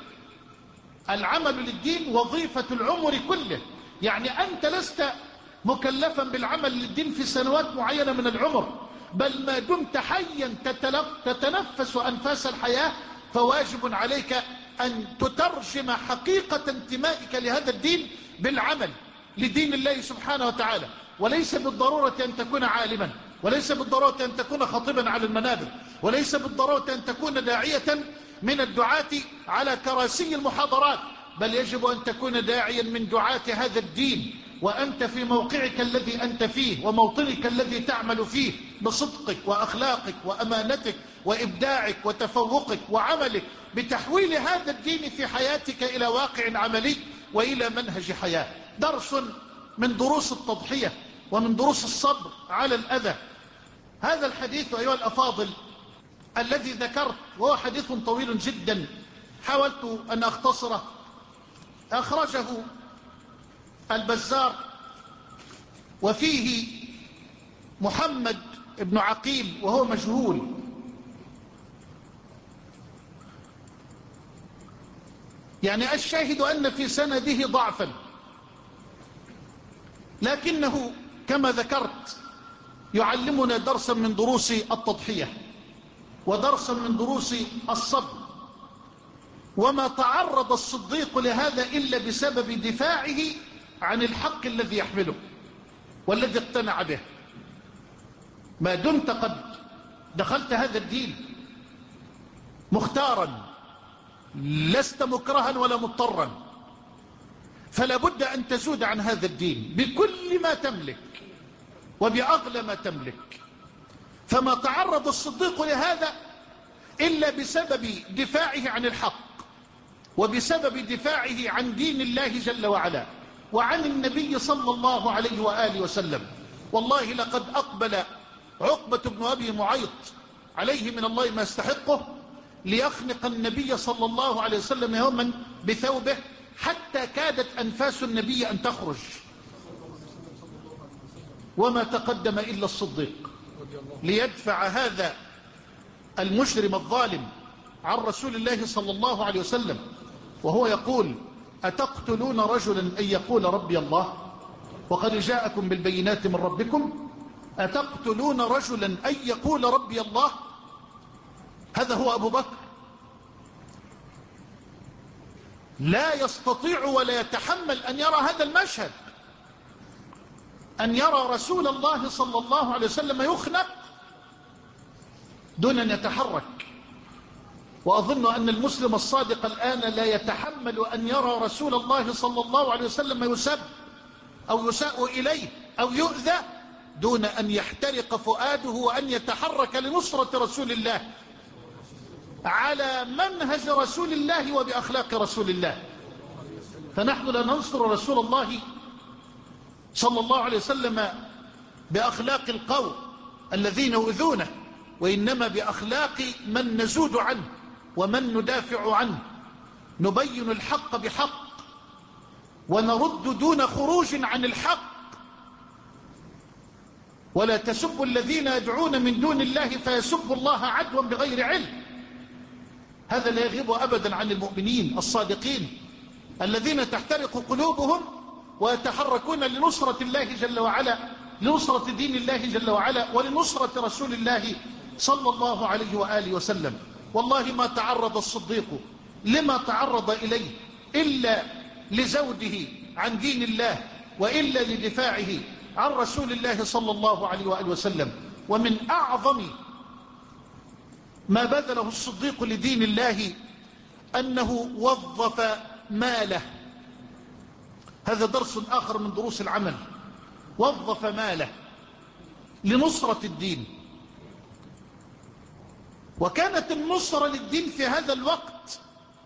العمل للدين وظيفة العمر كله، يعني أنت لست مكلفا بالعمل للدين في سنوات معينة من العمر، بل ما دمت حيا تتنفس أنفاس الحياة فواجب عليك أن تترجم حقيقة انتمائك لهذا الدين بالعمل لدين الله سبحانه وتعالى. وليس بالضرورة أن تكون عالما، وليس بالضرورة أن تكون خطيبا على المنابر، وليس بالضرورة أن تكون داعية من الدعاة على كراسي المحاضرات، بل يجب أن تكون داعيا من دعاة هذا الدين، وأنت في موقعك الذي أنت فيه وموطنك الذي تعمل فيه بصدقك وأخلاقك وأمانتك وإبداعك وتفوقك وعملك بتحويل هذا الدين في حياتك إلى واقع عملي وإلى منهج حياة. درس من دروس التضحية ومن دروس الصبر على الأذى. هذا الحديث أيها الأفاضل الذي ذكرت، وهو حديث طويل جدا حاولت أن أختصره، أخرجه البزار وفيه محمد بن عقيل وهو مجهول، يعني الشاهد أن في سنده ضعفا، لكنه كما ذكرت يعلمنا درسا من دروس التضحية ودرسا من دروس الصبر. وما تعرض الصديق لهذا إلا بسبب دفاعه عن الحق الذي يحمله والذي اقتنع به. ما دمت قد دخلت هذا الدين مختارا لست مكرها ولا مضطرا، فلا بد أن تزود عن هذا الدين بكل ما تملك وبأغلى ما تملك. فما تعرض الصديق لهذا إلا بسبب دفاعه عن الحق، وبسبب دفاعه عن دين الله جل وعلا وعن النبي صلى الله عليه وآله وسلم. والله لقد أقبل عقبة بن أبي معيط عليه من الله ما يستحقه ليخنق النبي صلى الله عليه وسلم يوما بثوبه، حتى كادت أنفاس النبي أن تخرج، وما تقدم إلا الصديق ليدفع هذا المجرم الظالم عن رسول الله صلى الله عليه وسلم، وهو يقول: أتقتلون رجلا أن يقول ربي الله وقد جاءكم بالبينات من ربكم؟ أتقتلون رجلا أن يقول ربي الله؟ هذا هو أبو بكر، لا يستطيع ولا يتحمل أن يرى هذا المشهد، أن يرى رسول الله صلى الله عليه وسلم يخنق دون أن يتحرك. وأظن أن المسلم الصادق الآن لا يتحمل أن يرى رسول الله صلى الله عليه وسلم يسب أو يساء إليه أو يؤذى دون أن يحترق فؤاده وأن يتحرك لنصرة رسول الله على منهج رسول الله وبأخلاق رسول الله. فنحن لا ننصر رسول الله صلى الله عليه وسلم بأخلاق القوم الذين يؤذونه، وإنما بأخلاق من نزود عنه ومن ندافع عنه، نبين الحق بحق ونرد دون خروج عن الحق. ولا تسبوا الذين يدعون من دون الله فيسبوا الله عدوا بغير علم. هذا لا يغيب أبدا عن المؤمنين الصادقين الذين تحترق قلوبهم ويتحركون لنصرة الله جل وعلا، لنصرة دين الله جل وعلا، ولنصرة رسول الله صلى الله عليه وآله وسلم. والله ما تعرض الصديق لما تعرض إليه إلا لزوده عن دين الله وإلا لدفاعه عن رسول الله صلى الله عليه وآله وسلم. ومن أعظم ما بذله الصديق لدين الله أنه وظف ماله. هذا درس آخر من دروس العمل. وظف ماله لنصرة الدين. وكانت النصرة للدين في هذا الوقت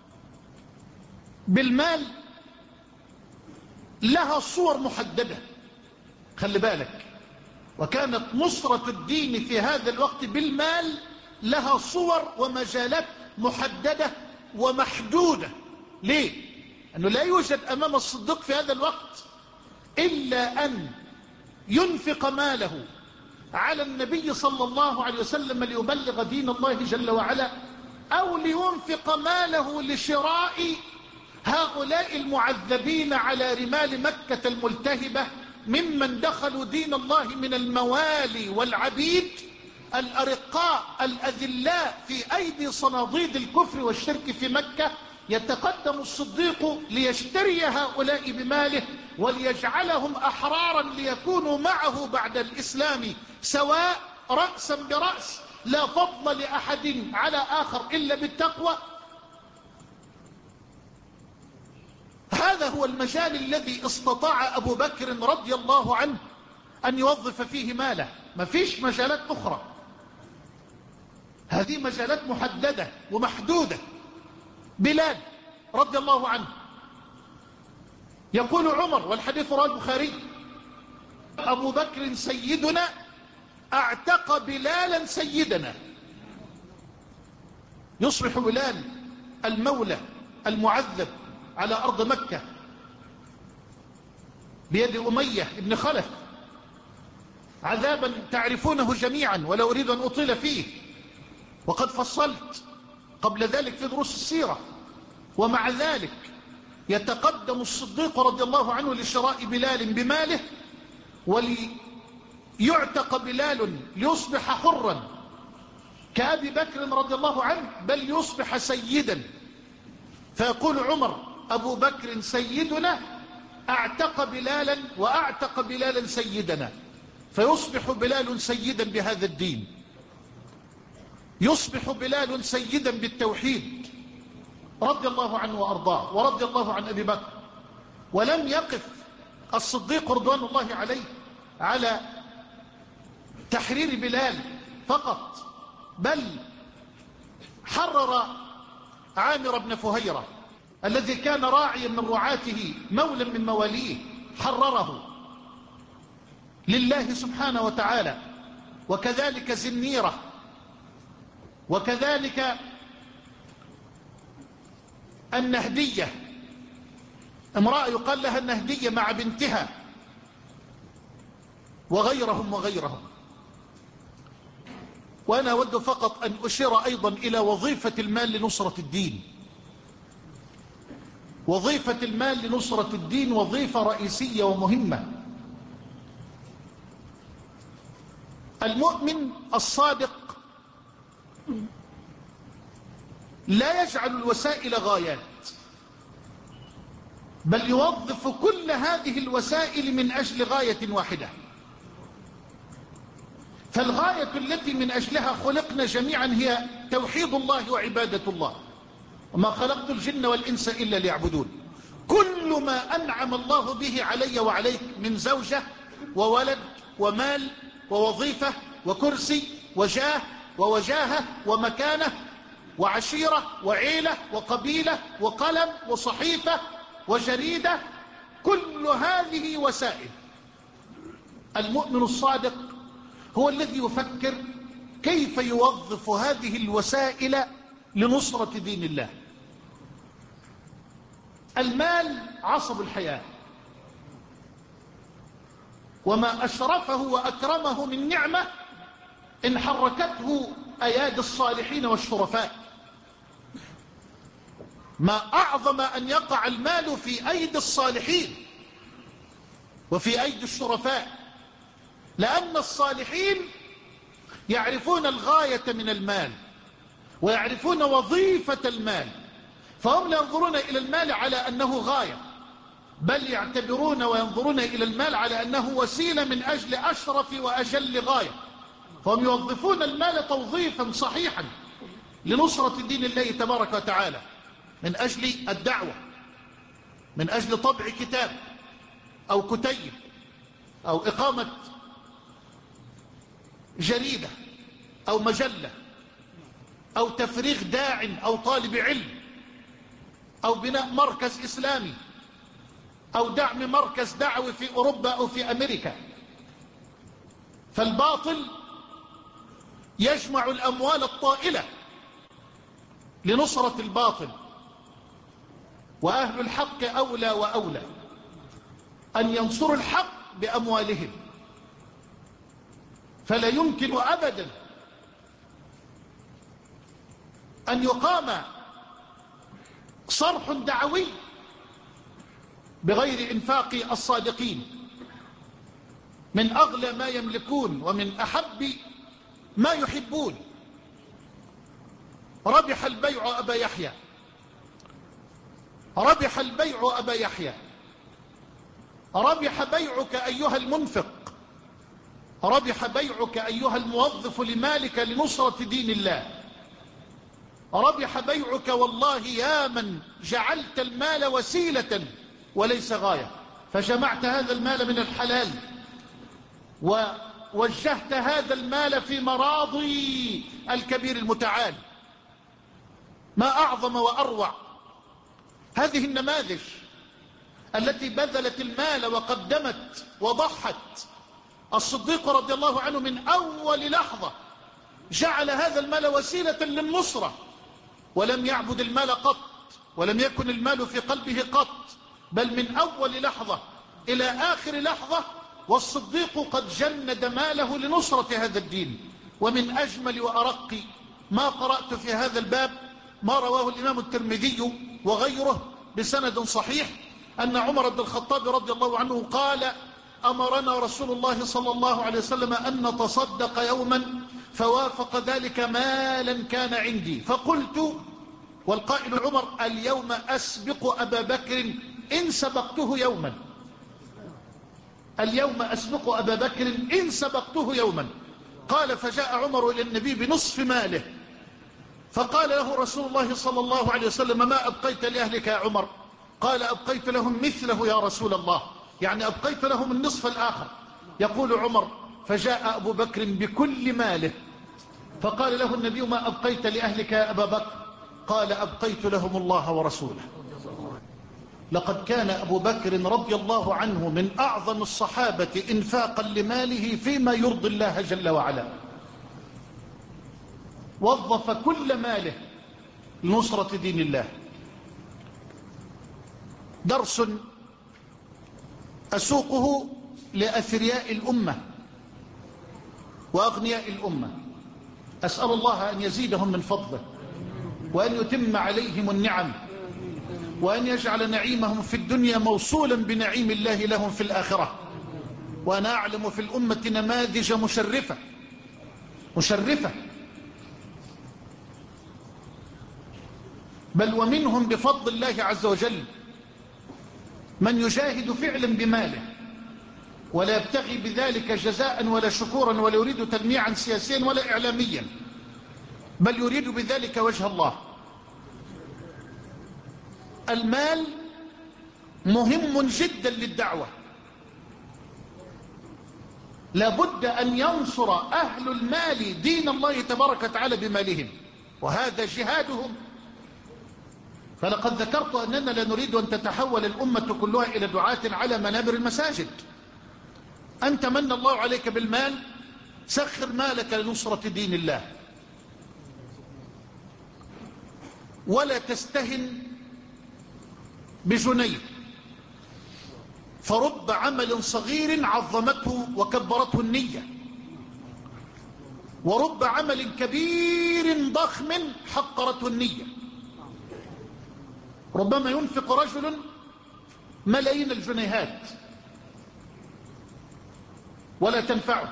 بالمال لها صور محددة، خلي بالك. وكانت نصرة الدين في هذا الوقت بالمال لها صور ومجالات محددة ومحدودة. ليه؟ أنه لا يوجد أمام الصديق في هذا الوقت إلا أن ينفق ماله على النبي صلى الله عليه وسلم ليبلغ دين الله جل وعلا، أو لينفق ماله لشراء هؤلاء المعذبين على رمال مكة الملتهبة ممن دخلوا دين الله من الموالي والعبيد الأرقاء الأذلاء في أيدي صناديد الكفر والشرك في مكة. يتقدم الصديق ليشتري هؤلاء بماله وليجعلهم أحرارا ليكونوا معه بعد الإسلام سواء رأسا برأس، لا فضل لأحد على آخر إلا بالتقوى. هذا هو المجال الذي استطاع أبو بكر رضي الله عنه أن يوظف فيه ماله. ما فيش مجالات أخرى، هذه مجالات محددة ومحدودة. بلال رضي الله عنه يقول عمر، والحديث رواه البخاري: أبو بكر سيدنا اعتق بلالا سيدنا. يصبح بلال المولى المعذب على أرض مكة بيد أمية بن خلف، عذابا تعرفونه جميعا ولا أريد أن أطيل فيه، وقد فصلت قبل ذلك في دروس السيرة. ومع ذلك يتقدم الصديق رضي الله عنه لشراء بلال بماله وليعتق بلال ليصبح حرا كأبي بكر رضي الله عنه، بل يصبح سيدا. فيقول عمر: أبو بكر سيدنا اعتق بلالا واعتق بلالا سيدنا. فيصبح بلال سيدا بهذا الدين، يصبح بلال سيدا بالتوحيد، رضي الله عنه وأرضاه، ورضي الله عن أبي بكر. ولم يقف الصديق رضوان الله عليه على تحرير بلال فقط، بل حرر عامر بن فهيرة الذي كان راعيا من رعاته مولا من مواليه، حرره لله سبحانه وتعالى. وكذلك زنيرة، وكذلك النهدية، امرأة يقال لها النهدية مع بنتها، وغيرهم وغيرهم. وأنا أود فقط أن أشير أيضا إلى وظيفة المال لنصرة الدين. وظيفة المال لنصرة الدين وظيفة رئيسية ومهمة. المؤمن الصادق لا يجعل الوسائل غايات، بل يوظف كل هذه الوسائل من أجل غاية واحدة. فالغاية التي من أجلها خلقنا جميعا هي توحيد الله وعبادة الله، وما خلقت الجن والإنس إلا ليعبدون. كل ما أنعم الله به علي وعليك من زوجة وولد ومال ووظيفة وكرسي وجاه ووجاهة ومكانة وعشيرة وعيلة وقبيلة وقلم وصحيفة وجريدة، كل هذه وسائل. المؤمن الصادق هو الذي يفكر كيف يوظف هذه الوسائل لنصرة دين الله. المال عصب الحياة، وما أشرفه وأكرمه من نعمة إن حركته أيادي الصالحين والشرفاء. ما أعظم أن يقع المال في أيدي الصالحين وفي أيدي الشرفاء، لأن الصالحين يعرفون الغاية من المال ويعرفون وظيفة المال، فهم لا ينظرون إلى المال على أنه غاية، بل يعتبرون وينظرون إلى المال على أنه وسيلة من أجل أشرف وأجل غاية. فهم يوظفون المال توظيفا صحيحا لنصرة دين الله تبارك وتعالى، من أجل الدعوة، من أجل طبع كتاب أو كتيب أو إقامة جريدة أو مجلة أو تفريغ داع أو طالب علم أو بناء مركز إسلامي أو دعم مركز دعوي في أوروبا أو في أمريكا. فالباطل يجمع الأموال الطائلة لنصرة الباطل، وأهل الحق أولى وأولى أن ينصروا الحق بأموالهم. فلا يمكن أبدا أن يقام صرح دعوي بغير إنفاق الصادقين من أغلى ما يملكون ومن أحب ما يحبون. ربح البيع أبا يحيى، ربح البيع أبا يحيى، ربح بيعك أيها المنفق، ربح بيعك أيها الموظف لمالك لنصرة دين الله، ربح بيعك والله يا من جعلت المال وسيلة وليس غاية، فجمعت هذا المال من الحلال ووجهت هذا المال في مراضي الكبير المتعال. ما أعظم وأروع هذه النماذج التي بذلت المال وقدمت وضحت. الصديق رضي الله عنه من أول لحظة جعل هذا المال وسيلة للنصرة، ولم يعبد المال قط، ولم يكن المال في قلبه قط، بل من أول لحظة إلى آخر لحظة والصديق قد جند ماله لنصرة هذا الدين. ومن أجمل وأرق ما قرأت في هذا الباب ما رواه الإمام الترمذي وغيره بسند صحيح أن عمر بن الخطاب رضي الله عنه قال: أمرنا رسول الله صلى الله عليه وسلم أن نتصدق يوما فوافق ذلك مالا كان عندي، فقلت، والقائل عمر: اليوم أسبق أبا بكر إن سبقته يوما، اليوم أسبق أبا بكر إن سبقته يوما. قال: فجاء عمر إلى النبي بنصف ماله فقال له رسول الله صلى الله عليه وسلم: ما أبقيت لأهلك يا عمر؟ قال: أبقيت لهم مثله يا رسول الله، يعني أبقيت لهم النصف الآخر. يقول عمر: فجاء أبو بكر بكل ماله فقال له النبي: ما أبقيت لأهلك يا أبا بكر؟ قال: أبقيت لهم الله ورسوله. لقد كان أبو بكر رضي الله عنه من أعظم الصحابة إنفاقا لماله فيما يرضي الله جل وعلا، وظف كل ماله لنصرة دين الله. درس أسوقه لأثرياء الأمة وأغنياء الأمة، أسأل الله أن يزيدهم من فضله وأن يتم عليهم النعم وأن يجعل نعيمهم في الدنيا موصولا بنعيم الله لهم في الآخرة. وأنا أعلم في الأمة نماذج مشرفة مشرفة بل ومنهم بفضل الله عز وجل من يجاهد فعلا بماله ولا يبتغي بذلك جزاء ولا شكورا ولا يريد تلميعا سياسيا ولا إعلاميا، بل يريد بذلك وجه الله. المال مهم جدا للدعوة، لابد أن ينصر أهل المال دين الله تبارك وتعالى بمالهم، وهذا جهادهم. فلقد ذكرت أننا لا نريد أن تتحول الأمة كلها إلى دعاة على منابر المساجد. أنت من الله عليك بالمال، سخر مالك لنصرة دين الله، ولا تستهن بجنيه، فرب عمل صغير عظمته وكبرته النية، ورب عمل كبير ضخم حقرته النية. ربما ينفق رجل ملايين الجنيهات ولا تنفعه،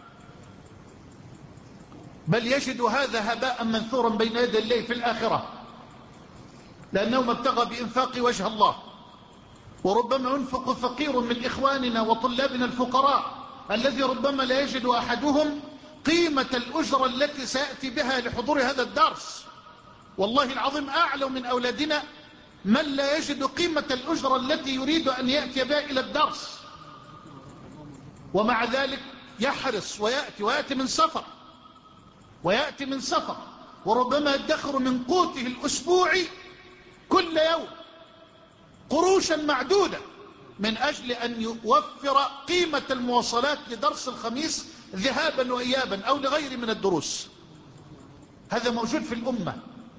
بل يجد هذا هباء منثورا بين يدي الله في الآخرة، لأنه ما ابتغى بإنفاق وجه الله. وربما ينفق فقير من إخواننا وطلابنا الفقراء الذي ربما لا يجد أحدهم قيمة الأجرة التي سيأتي بها لحضور هذا الدرس. والله العظيم أعلم من أولادنا من لا يجد قيمة الأجرة التي يريد أن يأتي بها إلى الدرس، ومع ذلك يحرص ويأتي ويأتي من سفر ويأتي من سفر وربما يدخر من قوته الأسبوعي كل يوم قروشا معدودة من أجل أن يوفر قيمة المواصلات لدرس الخميس ذهابا وإيابا أو لغير من الدروس. هذا موجود في الأمة،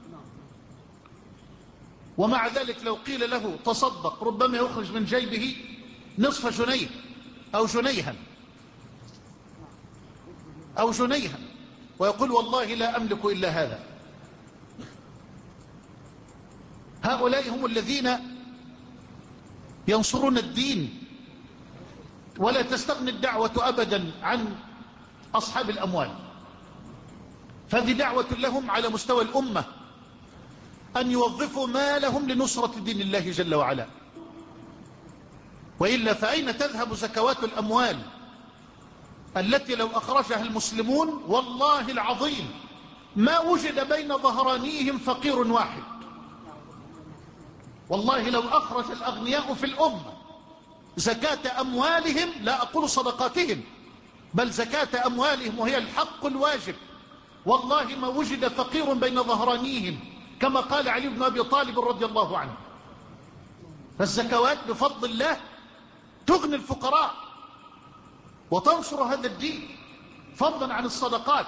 ومع ذلك لو قيل له تصدق ربما يخرج من جيبه نصف جنيه أو جنيها أو جنيها ويقول: والله لا أملك إلا هذا. هؤلاء هم الذين ينصرون الدين، ولا تستغني الدعوة أبدا عن أصحاب الأموال. فهذه دعوة لهم على مستوى الأمة أن يوظفوا مالهم لنصرة دين الله جل وعلا، وإلا فأين تذهب زكوات الأموال التي لو أخرجها المسلمون والله العظيم ما وجد بين ظهرانيهم فقير واحد. والله لو أخرج الأغنياء في الأمة زكاة أموالهم، لا أقول صدقاتهم، بل زكاة أموالهم وهي الحق الواجب، والله ما وجد فقير بين ظهرانيهم، كما قال علي بن أبي طالب رضي الله عنه. فالزكوات بفضل الله تغني الفقراء وتنصر هذا الدين، فضلا عن الصدقات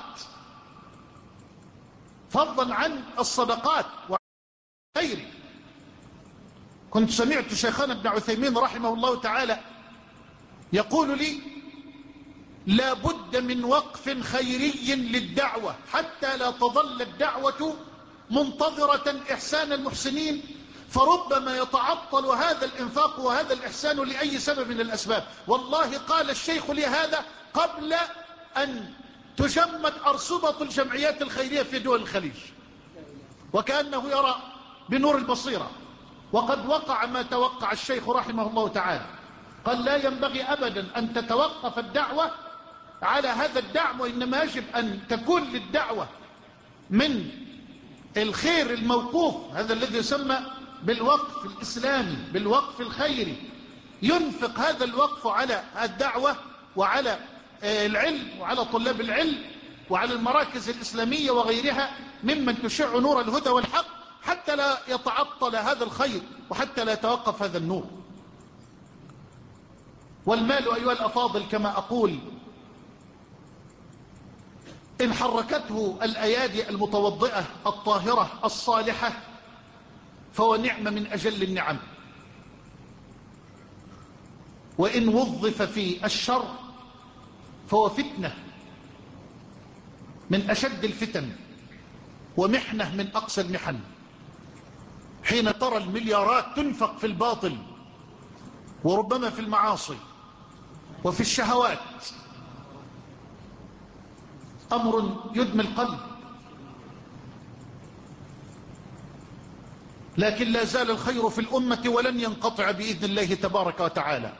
فضلا عن الصدقات وغيره. كنت سمعت شيخنا ابن عثيمين رحمه الله تعالى يقول لي: لا بد من وقف خيري للدعوة حتى لا تظل الدعوة منتظرة إحسان المحسنين، فربما يتعطل هذا الإنفاق وهذا الإحسان لأي سبب من الأسباب. والله قال الشيخ لي هذا قبل أن تجمد أرصدة الجمعيات الخيرية في دول الخليج، وكأنه يرى بنور البصيرة. وقد وقع ما توقع الشيخ رحمه الله تعالى، قال: لا ينبغي أبدا أن تتوقف الدعوة على هذا الدعم، وإنما يجب أن تكون للدعوة من الخير الموقوف هذا الذي يسمى بالوقف الإسلامي، بالوقف الخيري، ينفق هذا الوقف على الدعوة وعلى العلم وعلى طلاب العلم وعلى المراكز الإسلامية وغيرها ممن تشع نور الهدى والحق، حتى لا يتعطل هذا الخير وحتى لا يتوقف هذا النور. والمال أيها الأفاضل كما أقول إن حركته الأيادي المتوضئة الطاهرة الصالحة فهو نعمة من أجل النعم، وإن وظف في الشر فهو فتنة من أشد الفتن ومحنة من أقصى المحن. حين ترى المليارات تنفق في الباطل وربما في المعاصي وفي الشهوات، أمر يدمي القلب، لكن لا زال الخير في الأمة ولن ينقطع بإذن الله تبارك وتعالى.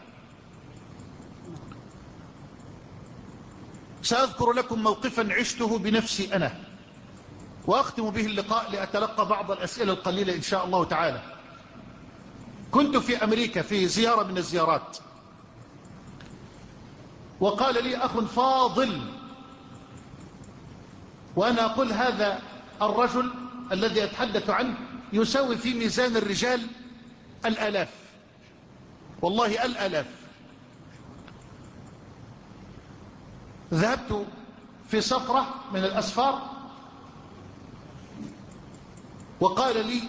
سأذكر لكم موقفا عشته بنفسي أنا وأختم به اللقاء لأتلقى بعض الأسئلة القليلة إن شاء الله تعالى. كنت في أمريكا في زيارة من الزيارات، وقال لي أخ فاضل، وأنا أقول هذا الرجل الذي أتحدث عنه يساوي في ميزان الرجال الآلاف، والله الآلاف. ذهبت في سفرة من الأسفار وقال لي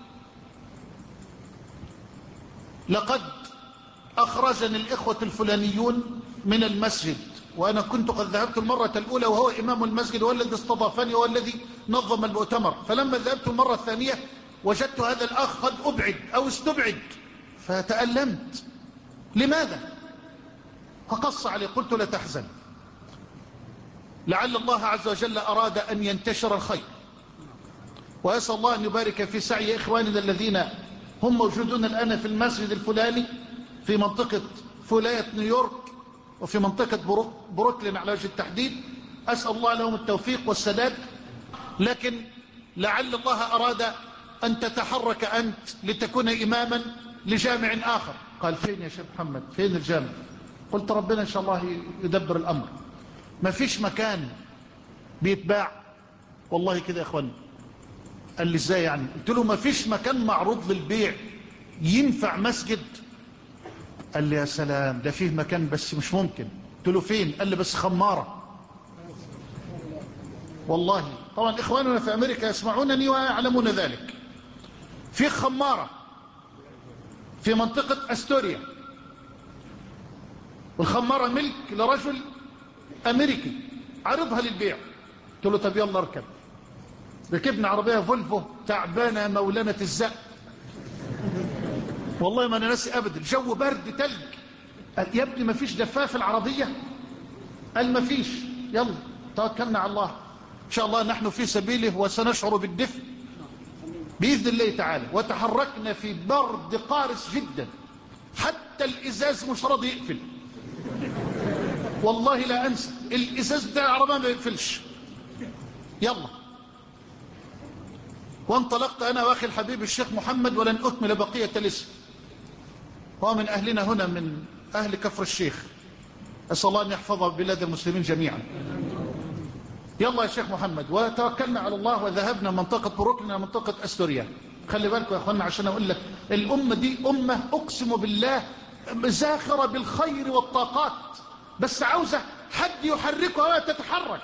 لقد أخرجني الإخوة الفلانيون من المسجد، وأنا كنت قد ذهبت المرة الأولى وهو إمام المسجد والذي استضافني والذي نظم المؤتمر، فلما ذهبت المرة الثانية وجدت هذا الأخ قد أبعد أو استبعد، فتألمت. لماذا؟ فقص علي، قلت لا تحزن، لعل الله عز وجل أراد أن ينتشر الخير، وأسأل الله أن يبارك في سعي إخواننا الذين هم موجودون الآن في المسجد الفلاني في منطقة ولاية نيويورك وفي منطقة بروكلين على وجه التحديد. أسأل الله لهم التوفيق والسداد، لكن لعل الله أراد أن تتحرك أنت لتكون إماما لجامع آخر. قال فين يا شيخ محمد، فين الجامع؟ قلت ربنا إن شاء الله يدبر الأمر، ما فيش مكان بيتباع. والله كده يا أخواني. قال لي ازاي يعني؟ قلت له ما فيش مكان معروض للبيع ينفع مسجد. قال لي يا سلام، ده فيه مكان بس مش ممكن. قلت له فين؟ قال لي بس خمارة. والله طبعا إخواننا في أمريكا يسمعونني ويعلمون ذلك. في خمارة في منطقة أستوريا، والخمارة ملك لرجل أمريكي عرضها للبيع. قلت له طب يلا اركب. ركبنا عربية فولفو تعبانة مولانة الزق، والله ما أنا ناسي أبدا، الجو برد تلج. قال يا ابني ما فيش دفاء في العربية؟ قال ما فيش. يلا توكلنا على الله، إن شاء الله نحن في سبيله وسنشعر بالدفء بإذن الله تعالى. وتحركنا في برد قارس جدا، حتى الإزاز مش راضي يقفل، والله لا أنسى الإزاز بتاع العربية ما يقفلش. يلا وانطلقت أنا وأخي الحبيب الشيخ محمد، ولن أكمل بقية الاسم، هو من أهلنا هنا من أهل كفر الشيخ، أسأل الله أن يحفظه بلاد المسلمين جميعا. يلا يا شيخ محمد، وتوكلنا على الله وذهبنا منطقة بروكلين منطقة أستوريا. خلي بالكم يا أخوانا عشان أقول لك الأمة دي أمة أقسم بالله زاخرة بالخير والطاقات، بس عاوزة حد يحركها وتتحرك.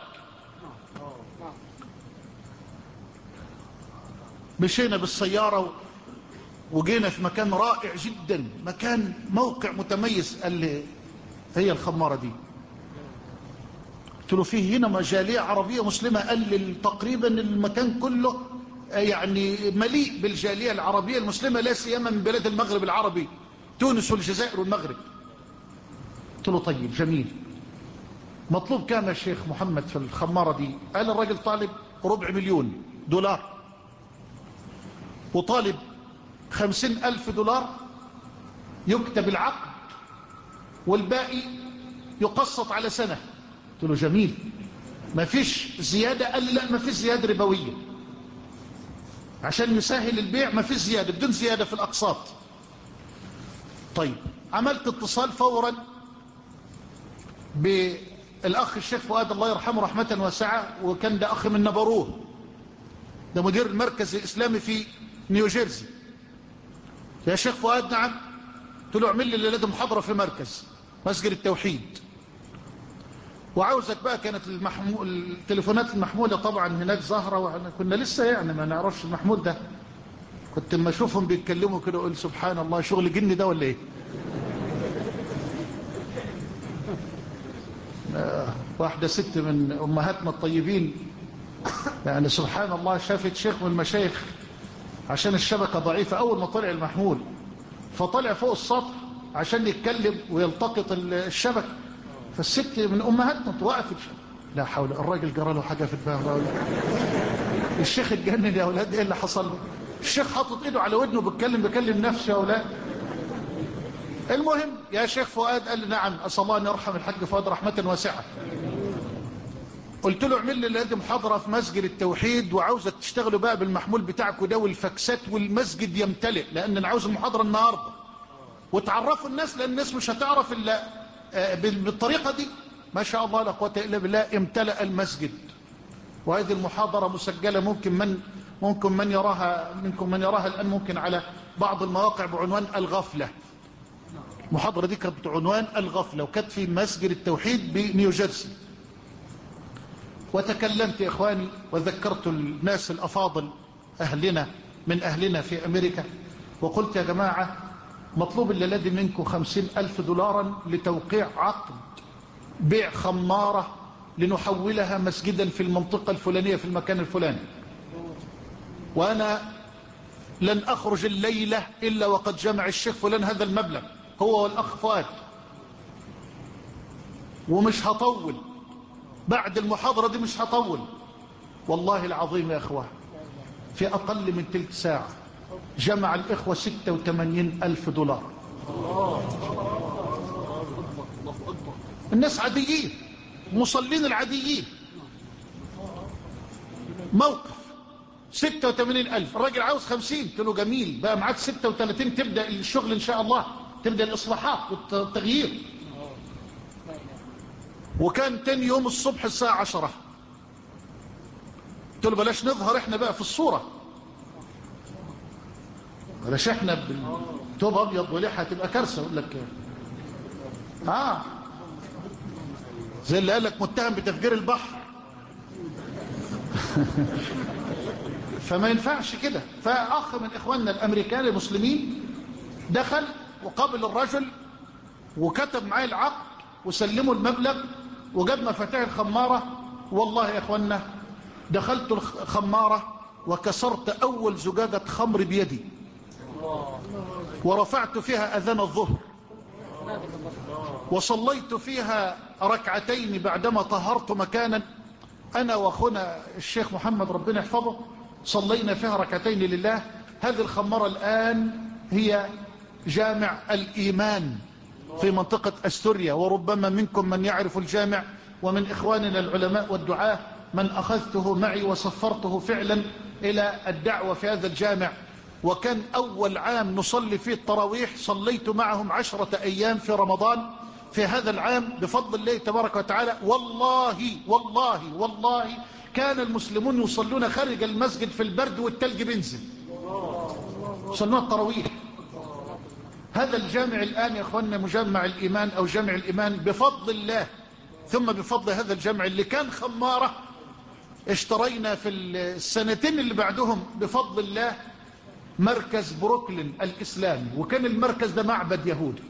مشينا بالسيارة وجينا في مكان رائع جدا، مكان موقع متميز. قال لي هي الخمارة دي. قلت له فيه هنا مجالية عربية مسلمة؟ قال لي تقريبا المكان كله يعني مليء بالجالية العربية المسلمة، لا سيما من بلاد المغرب العربي، تونس والجزائر والمغرب. قلت له طيب جميل، مطلوب كام يا شيخ محمد في الخمارة دي؟ قال الراجل طالب ربع مليون دولار، وطالب خمسين ألف دولار يكتب العقد والباقي يقسط على سنة. قلت له جميل، ما فيش زيادة؟ قال لا ما فيش زيادة ربوية. عشان يسهل البيع، ما في زيادة، بدون زيادة في الأقساط. طيب عملت اتصال فورا بالأخ الشيخ فؤاد الله يرحمه رحمة واسعة، وكان ده أخ من نبروه، ده مدير المركز الإسلامي في نيوجيرسي. يا شيخ فؤاد نعم. قلت له اعمل لي الليلة محاضرة في مركز مسجد التوحيد، وعاوزك بقى. كانت المحمو... التليفونات المحمولة طبعا هناك ظاهرة، وكنا لسه يعني ما نعرفش المحمول ده. كنت لما اشوفهم بيتكلموا كده اقول سبحان الله، شغل جني ده ولا ايه؟ آه واحدة ست من امهاتنا الطيبين يعني سبحان الله، شافت شيخ من المشايخ عشان الشبكة ضعيفة، اول ما طلع المحمول فطلع فوق السطح عشان يتكلم ويلتقط الشبكة، فالست من امهاتنا توقفت. لا حول، الراجل جرى له حاجة في دماغه. الشيخ اتجنن يا اولاد، ايه اللي حصل له؟ الشيخ حاطط ايده على ودنه بيتكلم بيكلم نفسه يا اولاد. المهم يا شيخ فؤاد قال لي نعم، اسال الله ان يرحم الحاج فؤاد رحمه واسعه. قلت له اعمل لي لدي محاضره في مسجد التوحيد، وعاوزك تشتغلوا بقى بالمحمول بتاعكم ده والفاكسات، والمسجد يمتلئ، لان انا عاوز المحاضره النهارده، وتعرفوا الناس، لان الناس مش هتعرف الا بالطريقه دي. ما شاء الله لا قوه الا بالله، امتلأ المسجد. وهذه المحاضره مسجله، ممكن من ممكن من يراها منكم من يراها الان ممكن على بعض المواقع بعنوان الغفله. المحاضره دي كانت بعنوان الغفله، وكانت في مسجد التوحيد بنيوجيرسي. وتكلمت يا إخواني وذكرت الناس الأفاضل أهلنا من أهلنا في أمريكا، وقلت يا جماعة مطلوب الليلة منكم خمسين ألف دولارا لتوقيع عقد بيع خمارة لنحولها مسجدا في المنطقة الفلانية في المكان الفلاني، وأنا لن أخرج الليلة إلا وقد جمع الشيخ فلان هذا المبلغ هو والأخ فؤاد، ومش هطول بعد المحاضرة دي، مش هطول والله العظيم يا أخوة. في أقل من تلت ساعة جمع الإخوة ستة وثمانين ألف دولار. الناس عاديين، مصلين العاديين، موقف ستة وثمانين ألف. الراجل عاوز خمسين، قلت له جميل، بقى معاك ستة وثلاثين تبدأ الشغل إن شاء الله، تبدأ الإصلاحات والتغيير. وكان تاني يوم الصبح الساعة عشرة، قلت له بلاش نظهر احنا بقى في الصورة، بلاش احنا بالتوب ابيض ولحى تبقى كارثة. اقول لك اه زي اللي قال لك متهم بتفجير البحر. فما ينفعش كده. فاخ من اخواننا الامريكان المسلمين دخل وقابل الرجل وكتب معاه العقد وسلموا المبلغ وجاب مفاتيح الخمارة. والله يا اخواننا دخلت الخمارة وكسرت اول زجاجة خمر بيدي، ورفعت فيها اذان الظهر، وصليت فيها ركعتين بعدما طهرت مكانا انا واخونا الشيخ محمد ربنا يحفظه، صلينا فيها ركعتين لله. هذه الخمارة الان هي جامع الايمان في منطقة أستوريا، وربما منكم من يعرف الجامع، ومن إخواننا العلماء والدعاة من أخذته معي وسفرته فعلا إلى الدعوة في هذا الجامع. وكان أول عام نصلي فيه التراويح، صليت معهم عشرة أيام في رمضان في هذا العام بفضل الله تبارك وتعالى. والله والله والله كان المسلمون يصلون خارج المسجد في البرد والتلج بينزل، صلوا التراويح. هذا الجامع الآن يا أخوانا مجمع الإيمان أو جامع الإيمان بفضل الله، ثم بفضل هذا الجامع اللي كان خمارة، اشترينا في السنتين اللي بعدهم بفضل الله مركز بروكلين الإسلامي، وكان المركز ده معبد يهودي.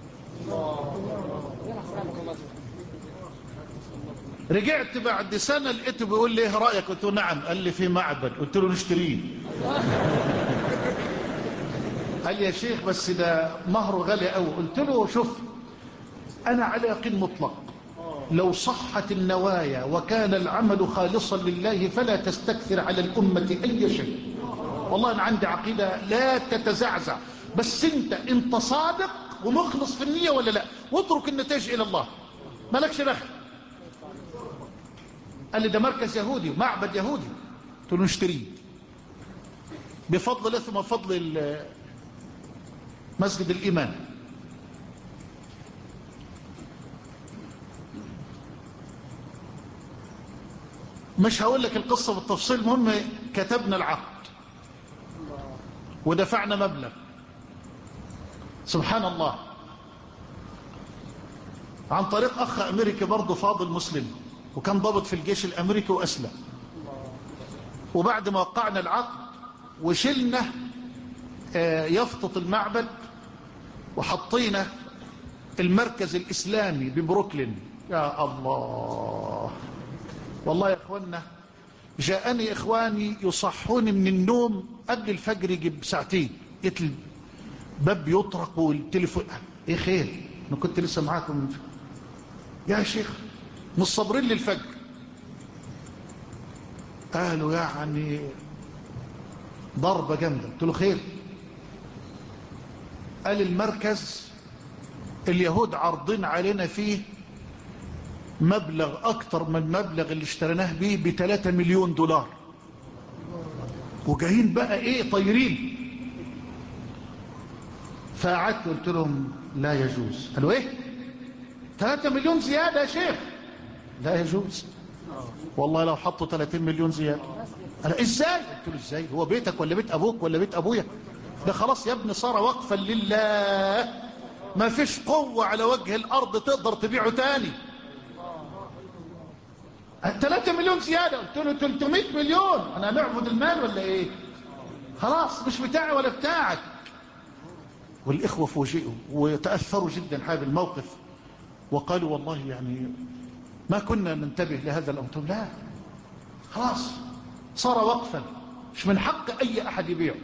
رجعت بعد سنة لقيته بيقول لي ايه رأيك؟ قلت له نعم. قال لي في معبد. قلت له نشتريه. قال لي يا شيخ بس ده مهره غالي قوي. قلت له شوف انا على يقين مطلق لو صحت النوايا وكان العمل خالصا لله فلا تستكثر على الأمة أي شيء. والله أنا عندي عقيدة لا تتزعزع، بس انت انت صادق ومخلص في النية ولا لا، واترك النتائج إلى الله، مالكش دخل. قال لي ده مركز يهودي ومعبد يهودي. قلت له نشتريه. بفضل الله ثم فضل مسجد الإيمان. مش هقول لك القصة بالتفصيل، المهم كتبنا العقد ودفعنا مبلغ. سبحان الله، عن طريق أخ أمريكي برضه فاضل مسلم، وكان ضابط في الجيش الأمريكي وأسلم. وبعد ما وقعنا العقد وشلنا يفطط المعبد وحطينا المركز الإسلامي ببروكلين، يا الله والله يا إخوانا، جاءني إخواني يصحوني من النوم قبل الفجر يجيب ساعتين، قلت الباب يطرق والتليفون، ايه خير؟ انا كنت لسه معاكم يا شيخ، مش صابرين للفجر. قالوا يعني ضربة جامدة. قلت له خير؟ قال المركز اليهود عارضين علينا فيه مبلغ اكتر من المبلغ اللي اشتريناه بيه بثلاثة مليون دولار، وجايين بقى ايه طايرين. فقعدت قلت لهم لا يجوز. قالوا ايه؟ ثلاثة مليون زيادة يا شيخ؟ لا يجوز والله، لو حطوا ثلاثين مليون زيادة. قال ازاي؟ قلت له ازاي؟ هو بيتك ولا بيت ابوك ولا بيت ابويا؟ ده خلاص يا ابني صار وقفا لله، ما فيش قوة على وجه الارض تقدر تبيعه تاني. ثلاثة مليون زيادة. قلت له ثلاثمائة مليون، انا نعبد المال ولا ايه؟ خلاص مش بتاعي ولا بتاعك. والاخوة فوجئوا وتأثروا جدا هذا الموقف، وقالوا والله يعني ما كنا ننتبه لهذا الامر. لا خلاص صار وقفا، مش من حق اي احد يبيعه.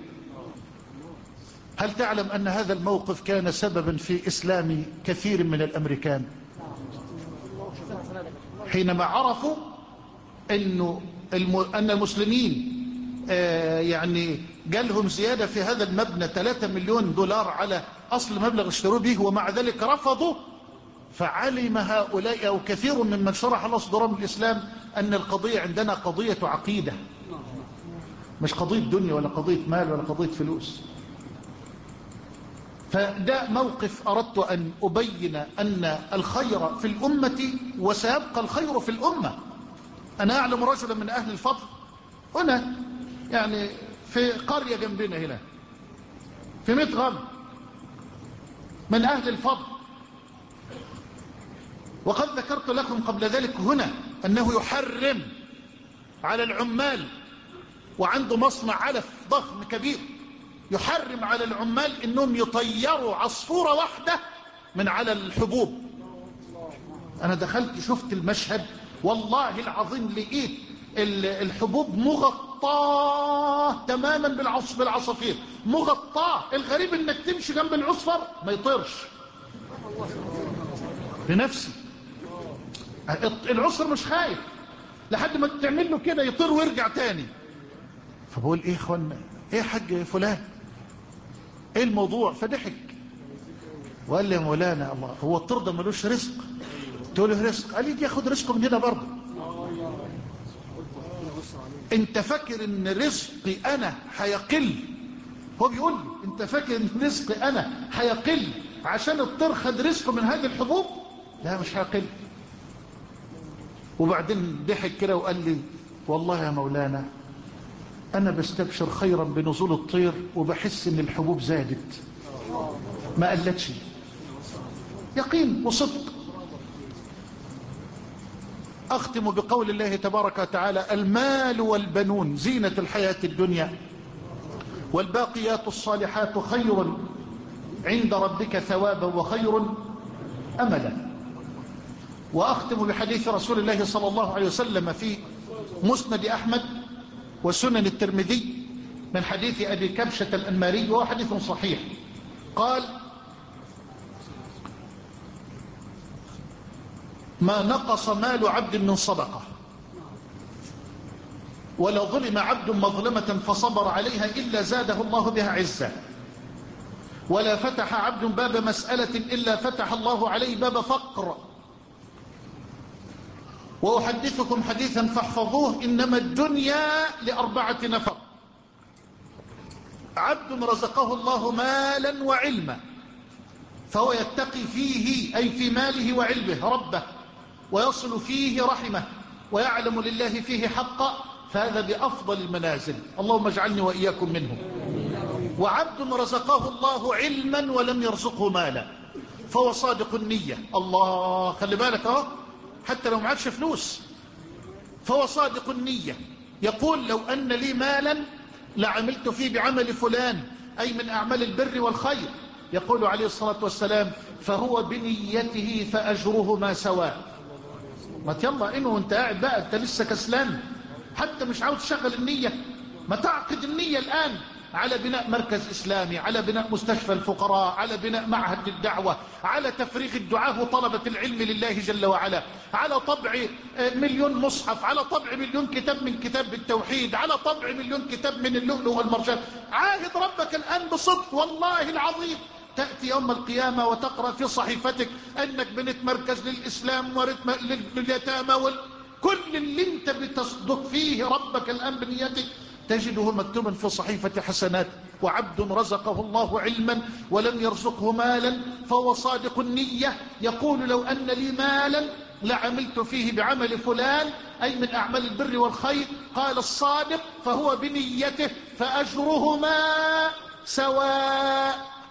هل تعلم ان هذا الموقف كان سببا في اسلام كثير من الامريكان؟ حينما عرفوا انه الم... ان المسلمين آه يعني جالهم زيادة في هذا المبنى ثلاثة مليون دولار على اصل مبلغ اشتروا به، ومع ذلك رفضوا. فعلم هؤلاء او كثير ممن شرح الله صدورهم الاسلام ان القضية عندنا قضية عقيدة، مش قضية دنيا ولا قضية مال ولا قضية فلوس. فده موقف أردت أن أبين أن الخير في الأمة وسيبقى الخير في الأمة. أنا أعلم رجلا من أهل الفضل هنا، يعني في قرية جنبنا هنا في متغم، من أهل الفضل، وقد ذكرت لكم قبل ذلك هنا أنه يحرم على العمال، وعنده مصنع علف ضخم كبير، يحرم على العمال انهم يطيروا عصفورة واحدة من على الحبوب. انا دخلت شفت المشهد والله العظيم، لقيت الحبوب مغطاة تماما بالعصافير، مغطاة. الغريب انك تمشي جنب العصفر ما يطيرش. بنفسي العصفر مش خايف لحد ما تعمل له كده يطير ويرجع تاني. فبقول ايه اخوانا، ايه حاج فلان، ايه الموضوع؟ فضحك وقال لي يا مولانا الله، هو الطير ده ملوش رزق؟ قلت له رزق. قال لي ياخد رزقه من هنا برضه. انت فاكر ان رزقي انا هيقل؟ هو بيقول لي انت فاكر ان رزقي انا هيقل عشان الطير خد رزقه من هذه الحبوب؟ لا مش هيقل. وبعدين ضحك كده وقال لي والله يا مولانا انا بستبشر خيرا بنزول الطير، وبحس ان الحبوب زادت ما قلتش. يقين وصدق. اختم بقول الله تبارك وتعالى: المال والبنون زينة الحياة الدنيا، والباقيات الصالحات خير عند ربك ثوابا وخير املا. واختم بحديث رسول الله صلى الله عليه وسلم في مسند احمد وسنن الترمذي من حديث ابي كبشة الانماري، وهو حديث صحيح. قال: ما نقص مال عبد من صدقة، ولا ظلم عبد مظلمة فصبر عليها إلا زاده الله بها عزا، ولا فتح عبد باب مسألة إلا فتح الله عليه باب فقر. وأحدثكم حديثا فاحفظوه: إنما الدنيا لأربعة نفر: عبد رزقه الله مالا وعلما فهو يتقي فيه أي في ماله وعلمه ربه، ويصل فيه رحمه، ويعلم لله فيه حقا، فهذا بأفضل المنازل. اللهم اجعلني وإياكم منهم. وعبد رزقه الله علما ولم يرزقه مالا فهو صادق النية. الله، خلي بالك اهو، حتى لو معكش فلوس فهو صادق النية، يقول لو أن لي مالا لعملت فيه بعمل فلان، أي من أعمال البر والخير. يقول عليه الصلاة والسلام فهو بنيته فأجرهما سواء. ما يلا إنه أنت قاعد بقى، أنت لسه كسلان حتى مش عاوز تشغل النية. ما تعقد النية الآن على بناء مركز إسلامي، على بناء مستشفى الفقراء، على بناء معهد للدعوة، على تفريغ الدعاة وطلبة العلم لله جل وعلا، على طبع مليون مصحف، على طبع مليون كتاب من كتاب التوحيد، على طبع مليون كتاب من اللؤلؤ والمرجان. عاهد ربك الآن بصدق، والله العظيم تأتي يوم القيامة وتقرأ في صحيفتك أنك بنت مركز للإسلام ورتم لليتامى وال... كل اللي انت بتصدق فيه ربك الآن بنيتك تجده مكتوبا في صحيفة حسنات. وعبد رزقه الله علما ولم يرزقه مالا فهو صادق النية، يقول لو أن لي مالا لعملت فيه بعمل فلان، أي من أعمال البر والخير. قال الصادق فهو بنيته فأجرهما سواء.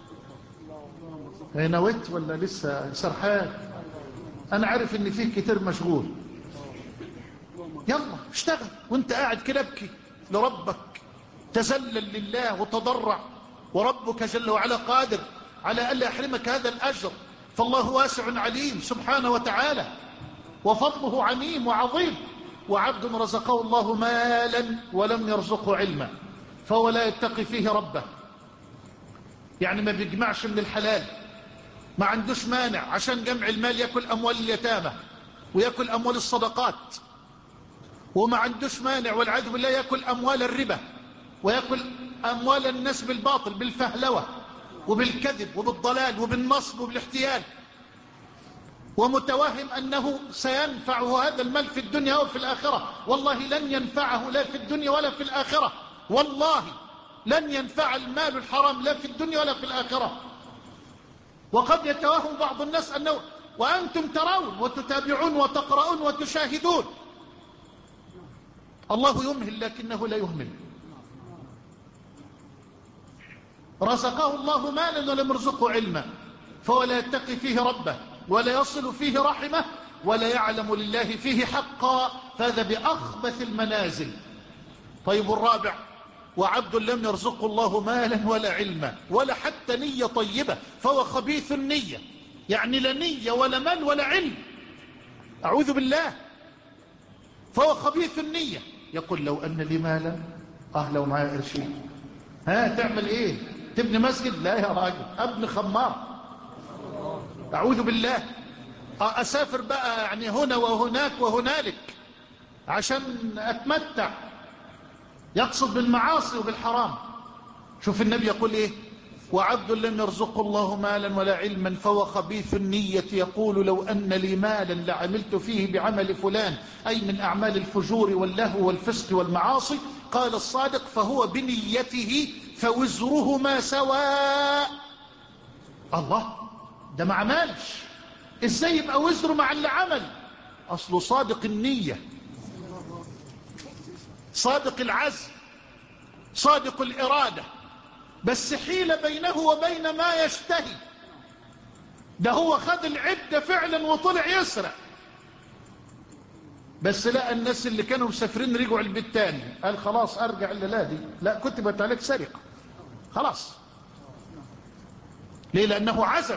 نويت ولا لسه سرحان؟ أنا عارف إن فيه كتير مشغول. يلا اشتغل وانت قاعد كده ابكي لربك، تذلل لله وتضرع، وربك جل وعلا قادر على ألا يحرمك هذا الأجر، فالله واسع عليم سبحانه وتعالى، وفضله عميم وعظيم. وعبد رزقه الله مالا ولم يرزقه علما فهو لا يتقي فيه ربه، يعني ما بيجمعش من الحلال، ما عندوش مانع عشان جمع المال يأكل أموال اليتامى ويأكل أموال الصدقات، وما عندوش مانع والعياذ بالله يأكل أموال الربا ويأكل أموال الناس بالباطل بالفهلوة وبالكذب وبالضلال وبالنصب وبالاحتيال، ومتوهم أنه سينفعه هذا المال في الدنيا وفي الآخرة. والله لن ينفعه لا في الدنيا ولا في الآخرة، والله لن ينفع المال الحرام لا في الدنيا ولا في الآخرة. وقد يتوهم بعض الناس أنه وأنتم ترون وتتابعون وتقرؤون وتشاهدون. الله يمهل لكنه لا يهمل. رزقه الله مالا ولم يرزقه علما فهو لا يتقي فيه ربه ولا يصل فيه رحمه ولا يعلم لله فيه حقا، فهذا بأخبث المنازل. طيب الرابع، وعبد لم يرزقه الله مالا ولا علما ولا حتى نية طيبة فهو خبيث النية، يعني لا نية ولا مال ولا علم، أعوذ بالله، فهو خبيث النية. يقول لو أن لي مالا، اه لو معايا قرشين، ها تعمل ايه؟ تبني مسجد؟ لا يا راجل، ابني خمار، أعوذ بالله. آه أسافر بقى يعني هنا وهناك وهنالك عشان أتمتع، يقصد بالمعاصي وبالحرام. شوف النبي يقول ايه؟ وعبد لم يرزقه الله مالا ولا علما فهو خبيث النية، يقول لو أن لي مالا لعملت فيه بعمل فلان، أي من أعمال الفجور واللهو والفسق والمعاصي. قال الصادق فهو بنيته فوزرهما سواء. الله، ده ما عملش، ازاي يبقى وزره مع اللي عمل؟ أصله صادق النية، صادق العزم، صادق الإرادة، بس حيل بينه وبين ما يشتهي. ده هو خد العدة فعلا وطلع يسرع، بس لا، الناس اللي كانوا مسافرين رجعوا البيت تاني، قال خلاص ارجع الليلة دي، لا كتبت عليك سرقة خلاص. ليه؟ لأنه عزم،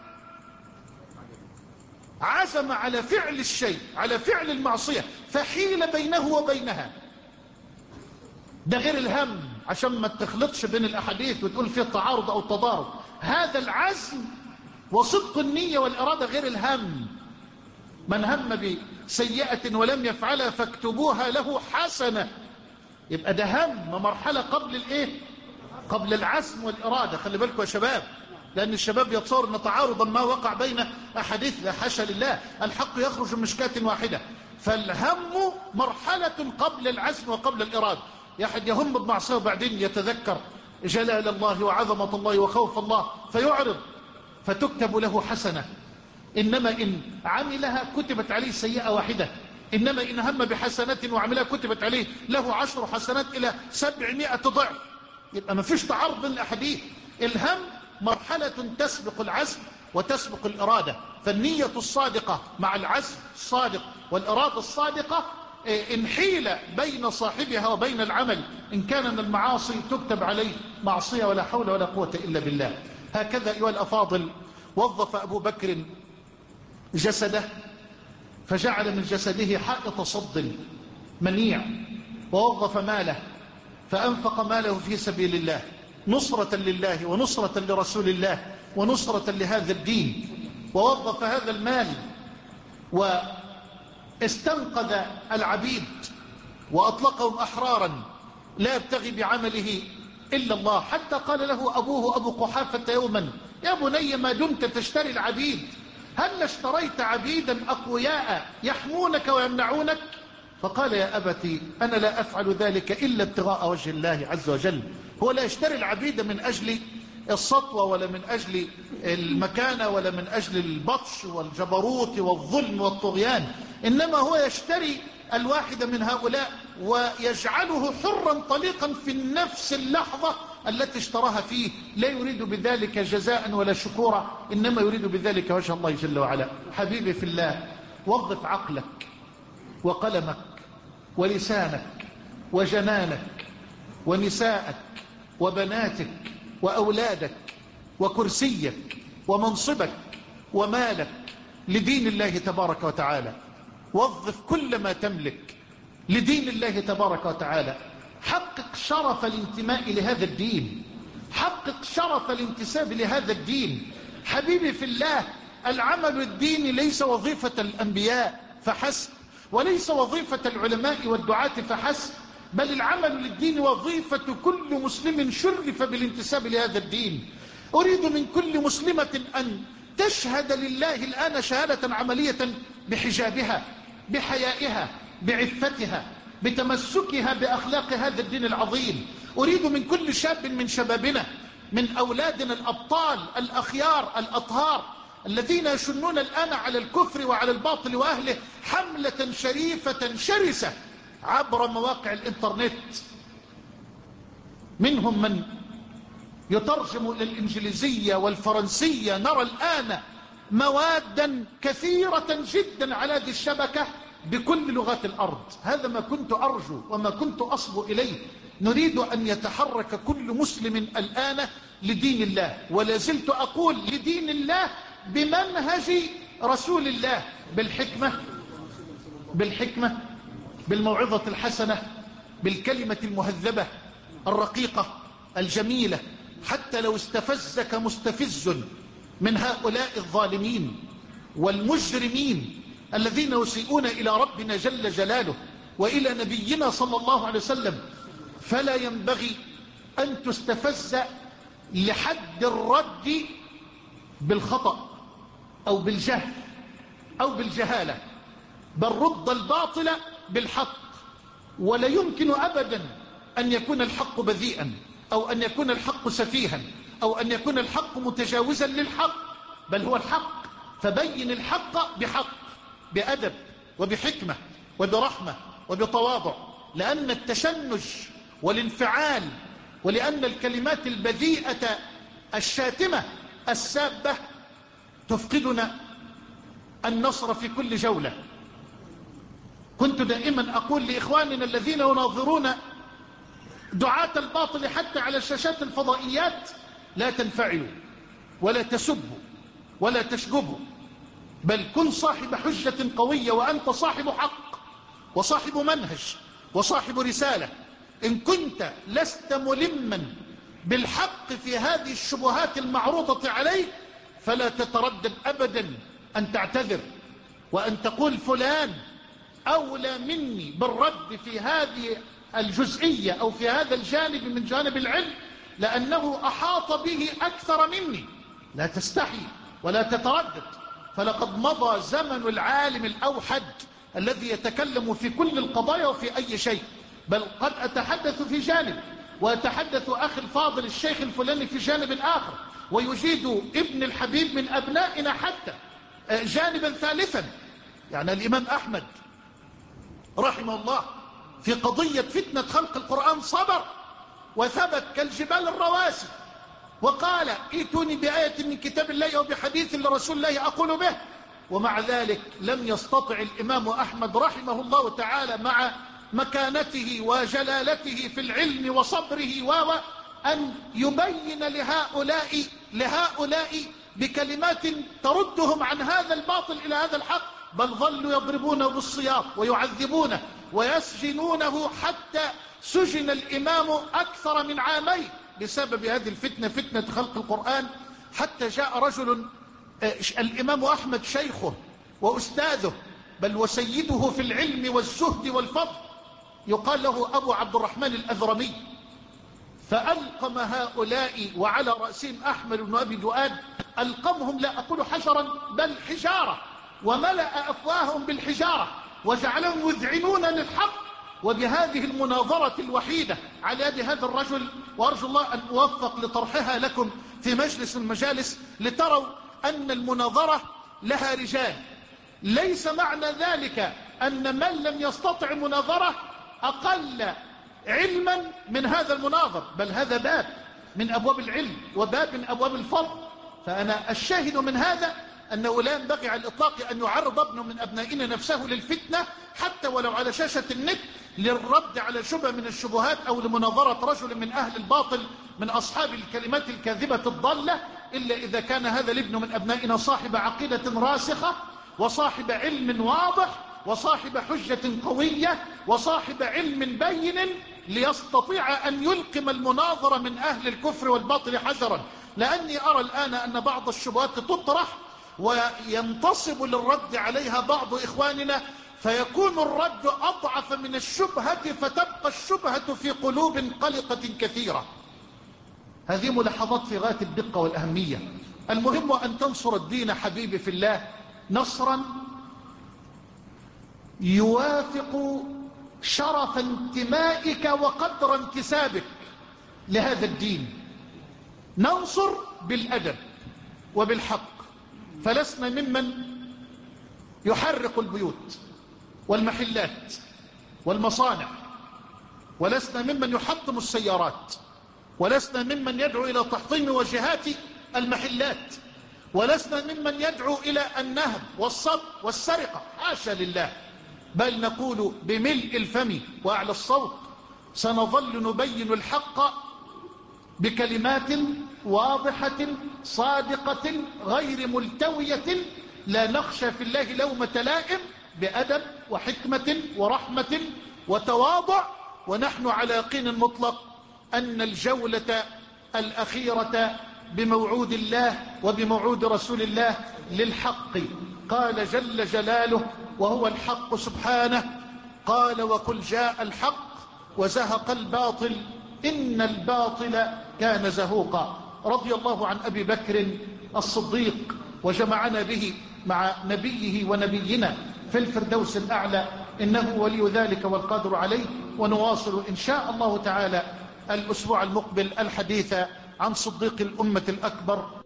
عزم على فعل الشيء، على فعل المعصية، فحيل بينه وبينها. ده غير الهم، عشان ما تخلطش بين الأحاديث وتقول فيه تعارض أو تضارب. هذا العزم وصدق النية والإرادة غير الهم. من هم بسيئة ولم يفعلها فاكتبوها له حسنة، يبقى ده هم مرحلة قبل الايه؟ قبل العزم والإرادة. خلي بالكم يا شباب، لأن الشباب يتصور أن تعارضا ما وقع بين أحاديث، لا حاشا لله، الحق يخرج من مشكاة واحدة. فالهم مرحلة قبل العزم وقبل الإرادة. يا أحد يهم بمعصية وبعدين يتذكر جلال الله وعظمة الله وخوف الله فيعرض فتكتب له حسنة. إنما إن عملها كتبت عليه سيئة واحدة، إنما إن هم بحسنة وعملها كتبت عليه له عشر حسنات إلى سبعمائة ضعف. يبقى ما فيش تعارض بين الأحاديث. الهم مرحلة تسبق العزم وتسبق الإرادة، فالنية الصادقة مع العزم الصادق والإرادة الصادقة إن حيل بين صاحبها وبين العمل إن كان من المعاصي تكتب عليه معصية، ولا حول ولا قوة إلا بالله. هكذا أيها الأفاضل وظف أبو بكر جسده فجعل من جسده حائط صد منيع، ووظف ماله فأنفق ماله في سبيل الله نصرة لله ونصرة لرسول الله ونصرة لهذا الدين، ووظف هذا المال واستنقذ العبيد وأطلقهم أحرارا لا يبتغي بعمله إلا الله. حتى قال له أبوه أبو قحافة يوما: يا بني ما دمت تشتري العبيد هل اشتريت عبيدا أقوياء يحمونك ويمنعونك؟ فقال: يا أبتي أنا لا أفعل ذلك إلا ابتغاء وجه الله عز وجل. هو لا يشتري العبيد من أجل السطوة ولا من أجل المكانة ولا من أجل البطش والجبروت والظلم والطغيان، إنما هو يشتري الواحد من هؤلاء ويجعله حرا طليقا في النفس اللحظة التي اشتراها فيه، لا يريد بذلك جزاء ولا شكورا، إنما يريد بذلك وجه الله جل وعلا. حبيبي في الله، وظف عقلك وقلمك ولسانك وجنانك ونساءك وبناتك وأولادك وكرسيك ومنصبك ومالك لدين الله تبارك وتعالى. وظف كل ما تملك لدين الله تبارك وتعالى. حقق شرف الانتماء لهذا الدين، حقق شرف الانتساب لهذا الدين. حبيبي في الله، العمل الديني ليس وظيفة الأنبياء فحسب، وليس وظيفة العلماء والدعاة فحسب، بل العمل للدين وظيفة كل مسلم شرف بالانتساب لهذا الدين. أريد من كل مسلمة أن تشهد لله الآن شهادة عملية بحجابها، بحيائها، بعفتها، بتمسكها بأخلاق هذا الدين العظيم. أريد من كل شاب من شبابنا، من أولادنا الأبطال الأخيار الأطهار الذين يشنون الآن على الكفر وعلى الباطل وأهله حملة شريفة شرسة عبر مواقع الإنترنت. منهم من يترجم إلى الإنجليزية والفرنسية. نرى الآن موادا كثيرة جدا على هذه الشبكة بكل لغات الأرض. هذا ما كنت أرجو وما كنت أصب إليه. نريد أن يتحرك كل مسلم الآن لدين الله، ولا زلت أقول لدين الله بمنهج رسول الله، بالحكمة بالحكمة بالموعظة الحسنة، بالكلمة المهذبة الرقيقة الجميلة، حتى لو استفزك مستفز من هؤلاء الظالمين والمجرمين الذين يسيئون إلى ربنا جل جلاله وإلى نبينا صلى الله عليه وسلم، فلا ينبغي أن تستفز لحد الرد بالخطأ أو بالجهل أو بالجهالة، بل رد الباطل بالحق. ولا يمكن أبدا أن يكون الحق بذيئا أو أن يكون الحق سفيها أو أن يكون الحق متجاوزا للحق، بل هو الحق. فبين الحق بحق، بأدب وبحكمة وبرحمة وبتواضع، لأن التشنج والانفعال ولأن الكلمات البذيئة الشاتمة السابة تفقدنا النصر في كل جولة. كنت دائما أقول لإخواننا الذين يناظرون دعاة الباطل حتى على الشاشات الفضائيات: لا تنفعلوا ولا تسبوا ولا تشجبوا، بل كن صاحب حجة قوية، وأنت صاحب حق وصاحب منهج وصاحب رسالة. إن كنت لست ملما بالحق في هذه الشبهات المعروضة عليك فلا تتردد أبدا أن تعتذر وأن تقول فلان أولى مني بالرد في هذه الجزئية أو في هذا الجانب من جانب العلم، لأنه أحاط به أكثر مني. لا تستحي ولا تتردد، فلقد مضى زمن العالم الأوحد الذي يتكلم في كل القضايا وفي أي شيء. بل قد أتحدث في جانب ويتحدث أخي الفاضل الشيخ الفلاني في جانب آخر، ويجيد ابن الحبيب من أبنائنا حتى جانبا ثالثا. يعني الإمام أحمد رحمه الله في قضية فتنة خلق القرآن صبر وثبت كالجبال الرواسي، وقال ائتوني بآية من كتاب الله أو بحديث لرسول الله أقول به. ومع ذلك لم يستطع الإمام أحمد رحمه الله تعالى مع مكانته وجلالته في العلم وصبره و أن يبين لهؤلاء لهؤلاء بكلمات تردهم عن هذا الباطل إلى هذا الحق، بل ظلوا يضربونه بالسياط ويعذبونه ويسجنونه، حتى سجن الإمام أكثر من عامين بسبب هذه الفتنة، فتنة خلق القرآن. حتى جاء رجل الإمام أحمد شيخه وأستاذه بل وسيده في العلم والزهد والفضل، يقال له أبو عبد الرحمن الأذرمي، فألقم هؤلاء وعلى رأسهم أحمد بن أبي دؤاد، ألقمهم لا أقول حجرا بل حجارة، وملأ أفواههم بالحجارة وجعلهم يذعنون للحق. وبهذه المناظرة الوحيدة على يد هذا الرجل، وأرجو الله أن أوفق لطرحها لكم في مجلس المجالس لتروا أن المناظرة لها رجال. ليس معنى ذلك أن من لم يستطع مناظرة أقل علما من هذا المناظر، بل هذا باب من أبواب العلم وباب من أبواب الفضل. فأنا الشاهد من هذا أنه لا ينبغي على الإطلاق أن يعرض ابن من أبنائنا نفسه للفتنة حتى ولو على شاشة النت للرد على شبهة من الشبهات أو لمناظرة رجل من أهل الباطل من أصحاب الكلمات الكاذبة الضالة، إلا إذا كان هذا الابن من أبنائنا صاحب عقيدة راسخة وصاحب علم واضح وصاحب حجة قوية وصاحب علم بين ليستطيع أن يلقم المناظرة من أهل الكفر والباطل حجرا. لأني أرى الآن أن بعض الشبهات تطرح وينتصب للرد عليها بعض إخواننا، فيكون الرد أضعف من الشبهة، فتبقى الشبهة في قلوب قلقة كثيرة. هذه ملاحظات في غاية الدقة والأهمية. المهم أن تنصر الدين حبيبي في الله نصرا يوافق شرف انتمائك وقدر انتسابك لهذا الدين. ننصر بالأدب وبالحق، فلسنا ممن يحرق البيوت والمحلات والمصانع، ولسنا ممن يحطم السيارات، ولسنا ممن يدعو إلى تحطيم واجهات المحلات، ولسنا ممن يدعو إلى النهب والصب والسرقة، حاشا لله. بل نقول بملء الفم وأعلى الصوت سنظل نبين الحق بكلمات واضحة صادقة غير ملتوية، لا نخشى في الله لومة لائم، بأدب وحكمة ورحمة وتواضع. ونحن على يقين مطلق أن الجولة الأخيرة بموعود الله وبموعود رسول الله للحق. قال جل جلاله وهو الحق سبحانه، قال وقل جاء الحق وزهق الباطل إن الباطل كان زهوقا. رضي الله عن أبي بكر الصديق وجمعنا به مع نبيه ونبينا في الفردوس الأعلى، إنه ولي ذلك والقادر عليه. ونواصل إن شاء الله تعالى الأسبوع المقبل الحديث عن صديق الأمة الأكبر